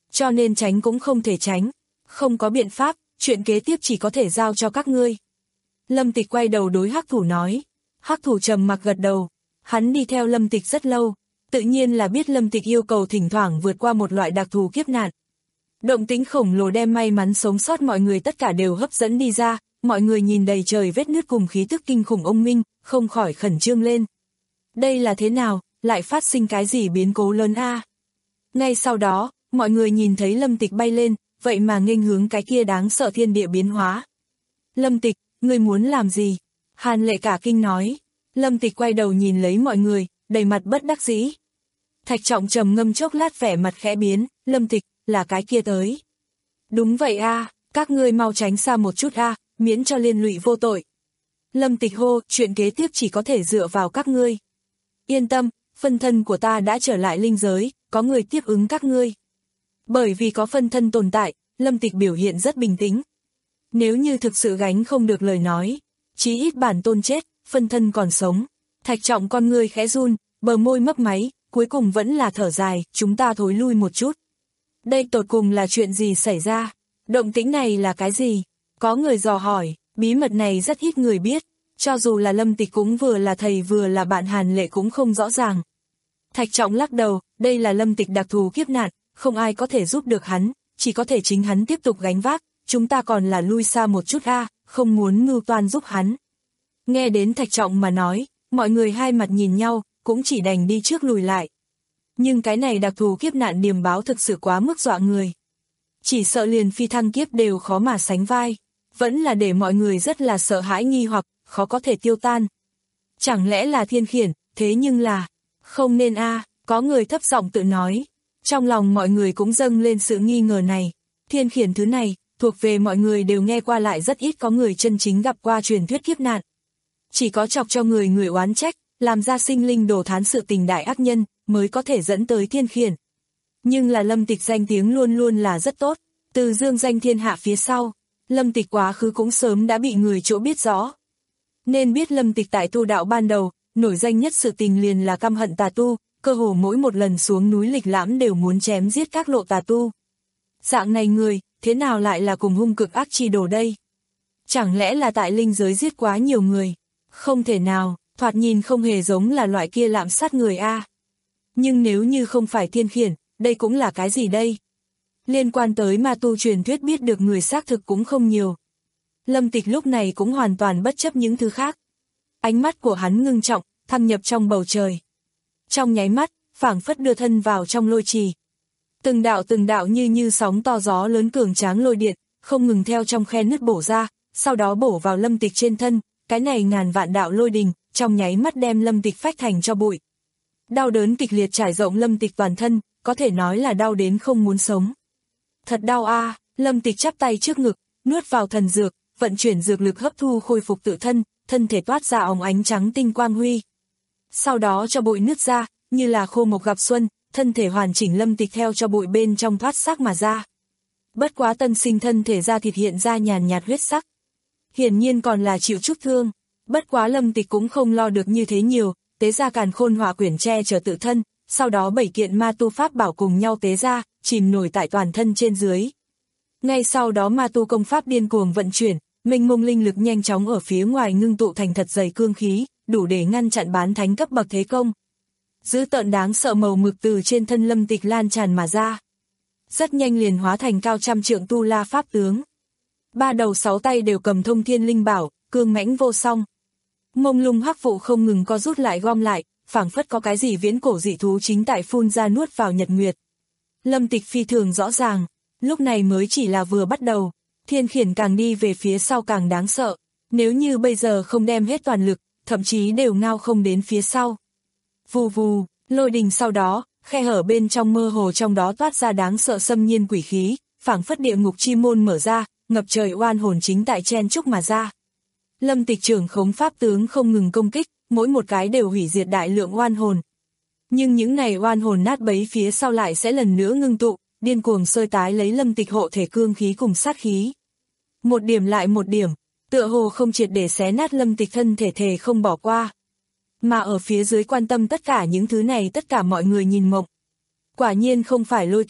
cho nên tránh cũng không thể tránh. Không có biện pháp, chuyện kế tiếp chỉ có thể giao cho các ngươi. Lâm Tịch quay đầu đối Hắc Thủ nói. Hắc Thủ trầm mặc gật đầu. Hắn đi theo Lâm Tịch rất lâu, tự nhiên là biết Lâm Tịch yêu cầu thỉnh thoảng vượt qua một loại đặc thù kiếp nạn. Động tĩnh khổng lồ đem may mắn sống sót mọi người tất cả đều hấp dẫn đi ra, mọi người nhìn đầy trời vết nứt cùng khí tức kinh khủng ông minh, không khỏi khẩn trương lên. Đây là thế nào, lại phát sinh cái gì biến cố lớn a? À? Ngay sau đó, mọi người nhìn thấy Lâm Tịch bay lên, vậy mà nghênh hướng cái kia đáng sợ thiên địa biến hóa. Lâm Tịch, ngươi muốn làm gì? Hàn Lệ cả kinh nói. Lâm Tịch quay đầu nhìn lấy mọi người, đầy mặt bất đắc dĩ. Thạch Trọng trầm ngâm chốc lát vẻ mặt khẽ biến, Lâm Tịch, là cái kia tới. Đúng vậy a, à, các ngươi mau tránh xa một chút a, à, miễn cho liên lụy vô tội. Lâm Tịch hô, chuyện kế tiếp chỉ có thể dựa vào các ngươi. Yên tâm, phân thân của ta đã trở lại linh giới, có người tiếp ứng các ngươi. Bởi vì có phân thân tồn tại, Lâm Tịch biểu hiện rất bình tĩnh. Nếu như thực sự gánh không được lời nói, chí ít bản tôn chết, phân thân còn sống. Thạch Trọng con ngươi khẽ run, bờ môi mấp máy, cuối cùng vẫn là thở dài, chúng ta thối lui một chút. Đây tột cùng là chuyện gì xảy ra? Động tĩnh này là cái gì? Có người dò hỏi, bí mật này rất ít người biết, cho dù là Lâm Tịch cũng vừa là thầy vừa là bạn Hàn Lệ cũng không rõ ràng. Thạch Trọng lắc đầu, đây là Lâm Tịch đặc thù kiếp nạn, không ai có thể giúp được hắn, chỉ có thể chính hắn tiếp tục gánh vác, chúng ta còn là lui xa một chút a, không muốn mưu toan giúp hắn. Nghe đến Thạch Trọng mà nói, mọi người hai mặt nhìn nhau, cũng chỉ đành đi trước lùi lại. Nhưng cái này đặc thù kiếp nạn điềm báo thực sự quá mức dọa người. Chỉ sợ liền phi thăng kiếp đều khó mà sánh vai, vẫn là để mọi người rất là sợ hãi nghi hoặc, khó có thể tiêu tan. Chẳng lẽ là thiên khiển, thế nhưng là, không nên a, à, có người thấp giọng tự nói. Trong lòng mọi người cũng dâng lên sự nghi ngờ này, thiên khiển thứ này, thuộc về mọi người đều nghe qua lại rất ít có người chân chính gặp qua truyền thuyết kiếp nạn. Chỉ có chọc cho người người oán trách, làm ra sinh linh đổ thán sự tình đại ác nhân, mới có thể dẫn tới thiên khiển. Nhưng là Lâm Tịch danh tiếng luôn luôn là rất tốt, từ dương danh thiên hạ phía sau, Lâm Tịch quá khứ cũng sớm đã bị người chỗ biết rõ. Nên biết Lâm Tịch tại tu đạo ban đầu, nổi danh nhất sự tình liền là căm hận tà tu, cơ hồ mỗi một lần xuống núi lịch lãm đều muốn chém giết các lộ tà tu. Dạng này người, thế nào lại là cùng hung cực ác chi đồ đây? Chẳng lẽ là tại linh giới giết quá nhiều người? Không thể nào, thoạt nhìn không hề giống là loại kia lạm sát người a. À. Nhưng nếu như không phải thiên khiển, đây cũng là cái gì đây? Liên quan tới ma tu truyền thuyết biết được người xác thực cũng không nhiều. Lâm Tịch lúc này cũng hoàn toàn bất chấp những thứ khác. Ánh mắt của hắn ngưng trọng, thâm nhập trong bầu trời. Trong nháy mắt, phảng phất đưa thân vào trong lôi trì. Từng đạo từng đạo như như sóng to gió lớn cường tráng lôi điện, không ngừng theo trong khe nứt bổ ra, sau đó bổ vào Lâm Tịch trên thân, cái này ngàn vạn đạo lôi đình, trong nháy mắt đem Lâm Tịch phách thành cho bụi. Đau đớn kịch liệt trải rộng Lâm Tịch toàn thân, có thể nói là đau đến không muốn sống. Thật đau a, à, Lâm Tịch chắp tay trước ngực, nuốt vào thần dược, vận chuyển dược lực hấp thu khôi phục tự thân, thân thể toát ra óng ánh trắng tinh quang huy. Sau đó cho bụi nứt ra, như là khô mộc gặp xuân, thân thể hoàn chỉnh Lâm Tịch theo cho bụi bên trong thoát xác mà ra. Bất quá tân sinh thân thể da thịt hiện ra nhàn nhạt huyết sắc. Hiển nhiên còn là chịu chút thương, bất quá Lâm Tịch cũng không lo được như thế nhiều, tế ra càn khôn hỏa quyển che chở tự thân, sau đó bảy kiện ma tu pháp bảo cùng nhau tế ra, chìm nổi tại toàn thân trên dưới. Ngay sau đó ma tu công pháp điên cuồng vận chuyển, mênh mông linh lực nhanh chóng ở phía ngoài ngưng tụ thành thật dày cương khí, đủ để ngăn chặn bán thánh cấp bậc thế công. Dữ tợn đáng sợ màu mực từ trên thân Lâm Tịch lan tràn mà ra. Rất nhanh liền hóa thành cao trăm trượng tu la pháp tướng. Ba đầu sáu tay đều cầm thông thiên linh bảo, cương mãnh vô song. Mông lung hắc vụ không ngừng co rút lại gom lại, phảng phất có cái gì viễn cổ dị thú chính tại phun ra nuốt vào nhật nguyệt. Lâm Tịch phi thường rõ ràng, lúc này mới chỉ là vừa bắt đầu, thiên khiển càng đi về phía sau càng đáng sợ, nếu như bây giờ không đem hết toàn lực, thậm chí đều ngao không đến phía sau. Vù vù, lôi đình sau đó, khe hở bên trong mơ hồ trong đó toát ra đáng sợ xâm nhiên quỷ khí, phảng phất địa ngục chi môn mở ra, ngập trời oan hồn chính tại chen chúc mà ra. Lâm Tịch trưởng khống pháp tướng không ngừng công kích, mỗi một cái đều hủy diệt đại lượng oan hồn. Nhưng những này oan hồn nát bấy phía sau lại sẽ lần nữa ngưng tụ, điên cuồng sơi tái lấy Lâm Tịch hộ thể cương khí cùng sát khí. Một điểm lại một điểm, tựa hồ không triệt để xé nát Lâm Tịch thân thể thể không bỏ qua. Mà ở phía dưới quan tâm tất cả những thứ này tất cả mọi người nhìn mộng. Quả nhiên không phải lôi kiếp,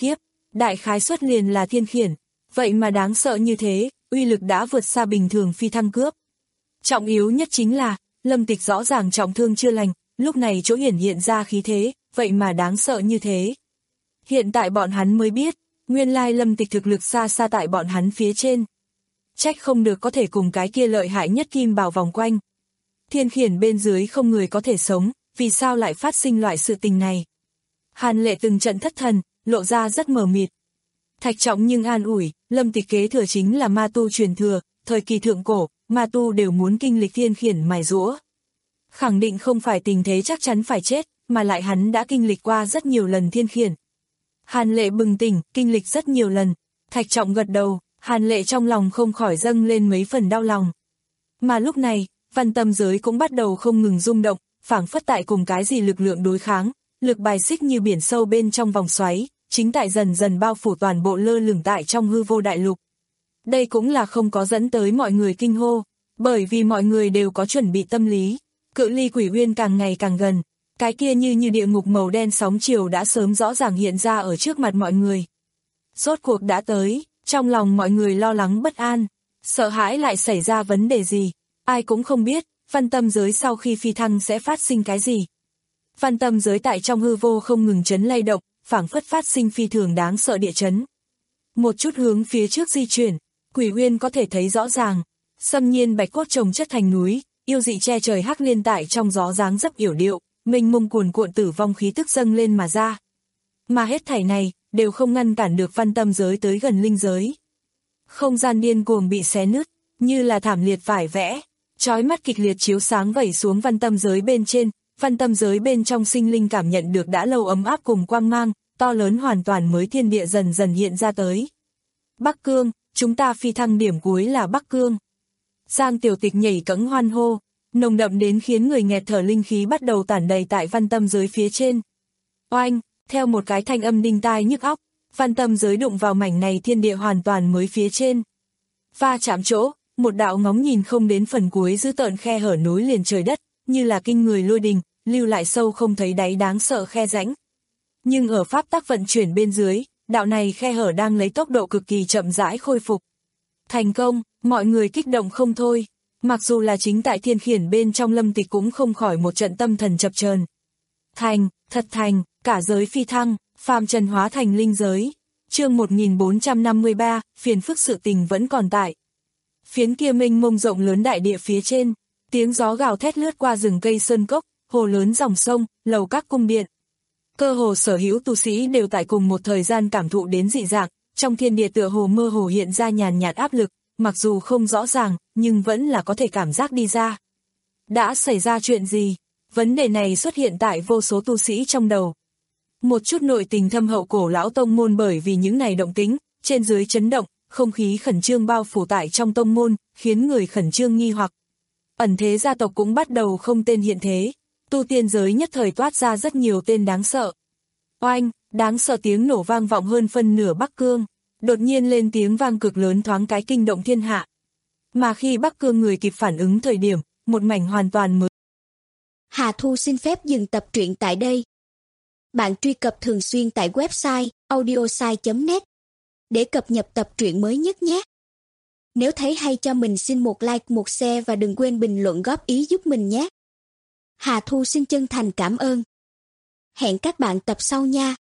đại khái suất liền là thiên khiển, vậy mà đáng sợ như thế, uy lực đã vượt xa bình thường phi thăng cướp. Trọng yếu nhất chính là, Lâm Tịch rõ ràng trọng thương chưa lành, lúc này chỗ hiển hiện ra khí thế, vậy mà đáng sợ như thế. Hiện tại bọn hắn mới biết, nguyên lai Lâm Tịch thực lực xa xa tại bọn hắn phía trên. Trách không được có thể cùng cái kia lợi hại nhất kim bảo vòng quanh. Thiên khiển bên dưới không người có thể sống, vì sao lại phát sinh loại sự tình này. Hàn Lệ từng trận thất thần, lộ ra rất mờ mịt. Thạch Trọng nhưng an ủi, Lâm Tịch kế thừa chính là ma tu truyền thừa, thời kỳ thượng cổ, ma tu đều muốn kinh lịch thiên khiển mài giũa. Khẳng định không phải tình thế chắc chắn phải chết, mà lại hắn đã kinh lịch qua rất nhiều lần thiên khiển. Hàn Lệ bừng tỉnh, kinh lịch rất nhiều lần. Thạch Trọng gật đầu, Hàn Lệ trong lòng không khỏi dâng lên mấy phần đau lòng. Mà lúc này, văn tâm giới cũng bắt đầu không ngừng rung động, phảng phất tại cùng cái gì lực lượng đối kháng, lực bài xích như biển sâu bên trong vòng xoáy, chính tại dần dần bao phủ toàn bộ lơ lửng tại trong hư vô đại lục. Đây cũng là không có dẫn tới mọi người kinh hô, bởi vì mọi người đều có chuẩn bị tâm lý. Cự ly Quỷ Uyên càng ngày càng gần, cái kia như như địa ngục màu đen sóng chiều đã sớm rõ ràng hiện ra ở trước mặt mọi người. Rốt cuộc đã tới, trong lòng mọi người lo lắng bất an, sợ hãi lại xảy ra vấn đề gì, ai cũng không biết, văn tâm giới sau khi phi thăng sẽ phát sinh cái gì. Văn tâm giới tại trong hư vô không ngừng chấn lay động, phảng phất phát sinh phi thường đáng sợ địa chấn. Một chút hướng phía trước di chuyển, Quỷ Uyên có thể thấy rõ ràng, xâm nhiên bạch cốt chồng chất thành núi, yêu dị che trời hắc liên tại trong gió dáng dấp yểu điệu, mênh mông cuồn cuộn tử vong khí tức dâng lên mà ra. Mà hết thảy này, đều không ngăn cản được văn tâm giới tới gần linh giới. Không gian điên cuồng bị xé nứt, như là thảm liệt vải vẽ, chói mắt kịch liệt chiếu sáng vẩy xuống văn tâm giới bên trên, văn tâm giới bên trong sinh linh cảm nhận được đã lâu ấm áp cùng quang mang, to lớn hoàn toàn mới thiên địa dần dần hiện ra tới. Bắc Cương, chúng ta phi thăng điểm cuối là Bắc Cương. Giang Tiểu Tịch nhảy cẫng hoan hô, nồng đậm đến khiến người nghẹt thở linh khí bắt đầu tản đầy tại văn tâm giới phía trên. Oanh, theo một cái thanh âm đinh tai nhức óc, văn tâm giới đụng vào mảnh này thiên địa hoàn toàn mới phía trên. Va chạm chỗ, một đạo ngóng nhìn không đến phần cuối dữ tợn khe hở nối liền trời đất, như là kinh người lôi đình, lưu lại sâu không thấy đáy đáng sợ khe rãnh. Nhưng ở pháp tắc vận chuyển bên dưới, đạo này khe hở đang lấy tốc độ cực kỳ chậm rãi khôi phục. Thành công, mọi người kích động không thôi, mặc dù là chính tại thiên khiển bên trong Lâm Tịch cũng không khỏi một trận tâm thần chập chờn. Thành, thật thành, cả giới phi thăng, phàm trần hóa thành linh giới. Chương một nghìn bốn trăm năm mươi ba, phiền phức sự tình vẫn còn tại. Phiến kia mênh mông rộng lớn đại địa phía trên, tiếng gió gào thét lướt qua rừng cây sơn cốc, hồ lớn dòng sông, lầu các cung điện. Cơ hồ sở hữu tu sĩ đều tại cùng một thời gian cảm thụ đến dị dạng, trong thiên địa tựa hồ mơ hồ hiện ra nhàn nhạt áp lực, mặc dù không rõ ràng, nhưng vẫn là có thể cảm giác đi ra. Đã xảy ra chuyện gì? Vấn đề này xuất hiện tại vô số tu sĩ trong đầu. Một chút nội tình thâm hậu cổ lão tông môn bởi vì những này động tính, trên dưới chấn động, không khí khẩn trương bao phủ tại trong tông môn, khiến người khẩn trương nghi hoặc. Ẩn thế gia tộc cũng bắt đầu không tên hiện thế, tu tiên giới nhất thời toát ra rất nhiều tên đáng sợ. Oanh, đáng sợ tiếng nổ vang vọng hơn phân nửa Bắc Cương, đột nhiên lên tiếng vang cực lớn thoáng cái kinh động thiên hạ. Mà khi Bắc Cương người kịp phản ứng thời điểm, một mảnh hoàn toàn mới. Hà Thu xin phép dừng tập truyện tại đây. Bạn truy cập thường xuyên tại website audiosai chấm net để cập nhật tập truyện mới nhất nhé. Nếu thấy hay cho mình xin một like, một share và đừng quên bình luận góp ý giúp mình nhé. Hà Thu xin chân thành cảm ơn. Hẹn các bạn tập sau nha.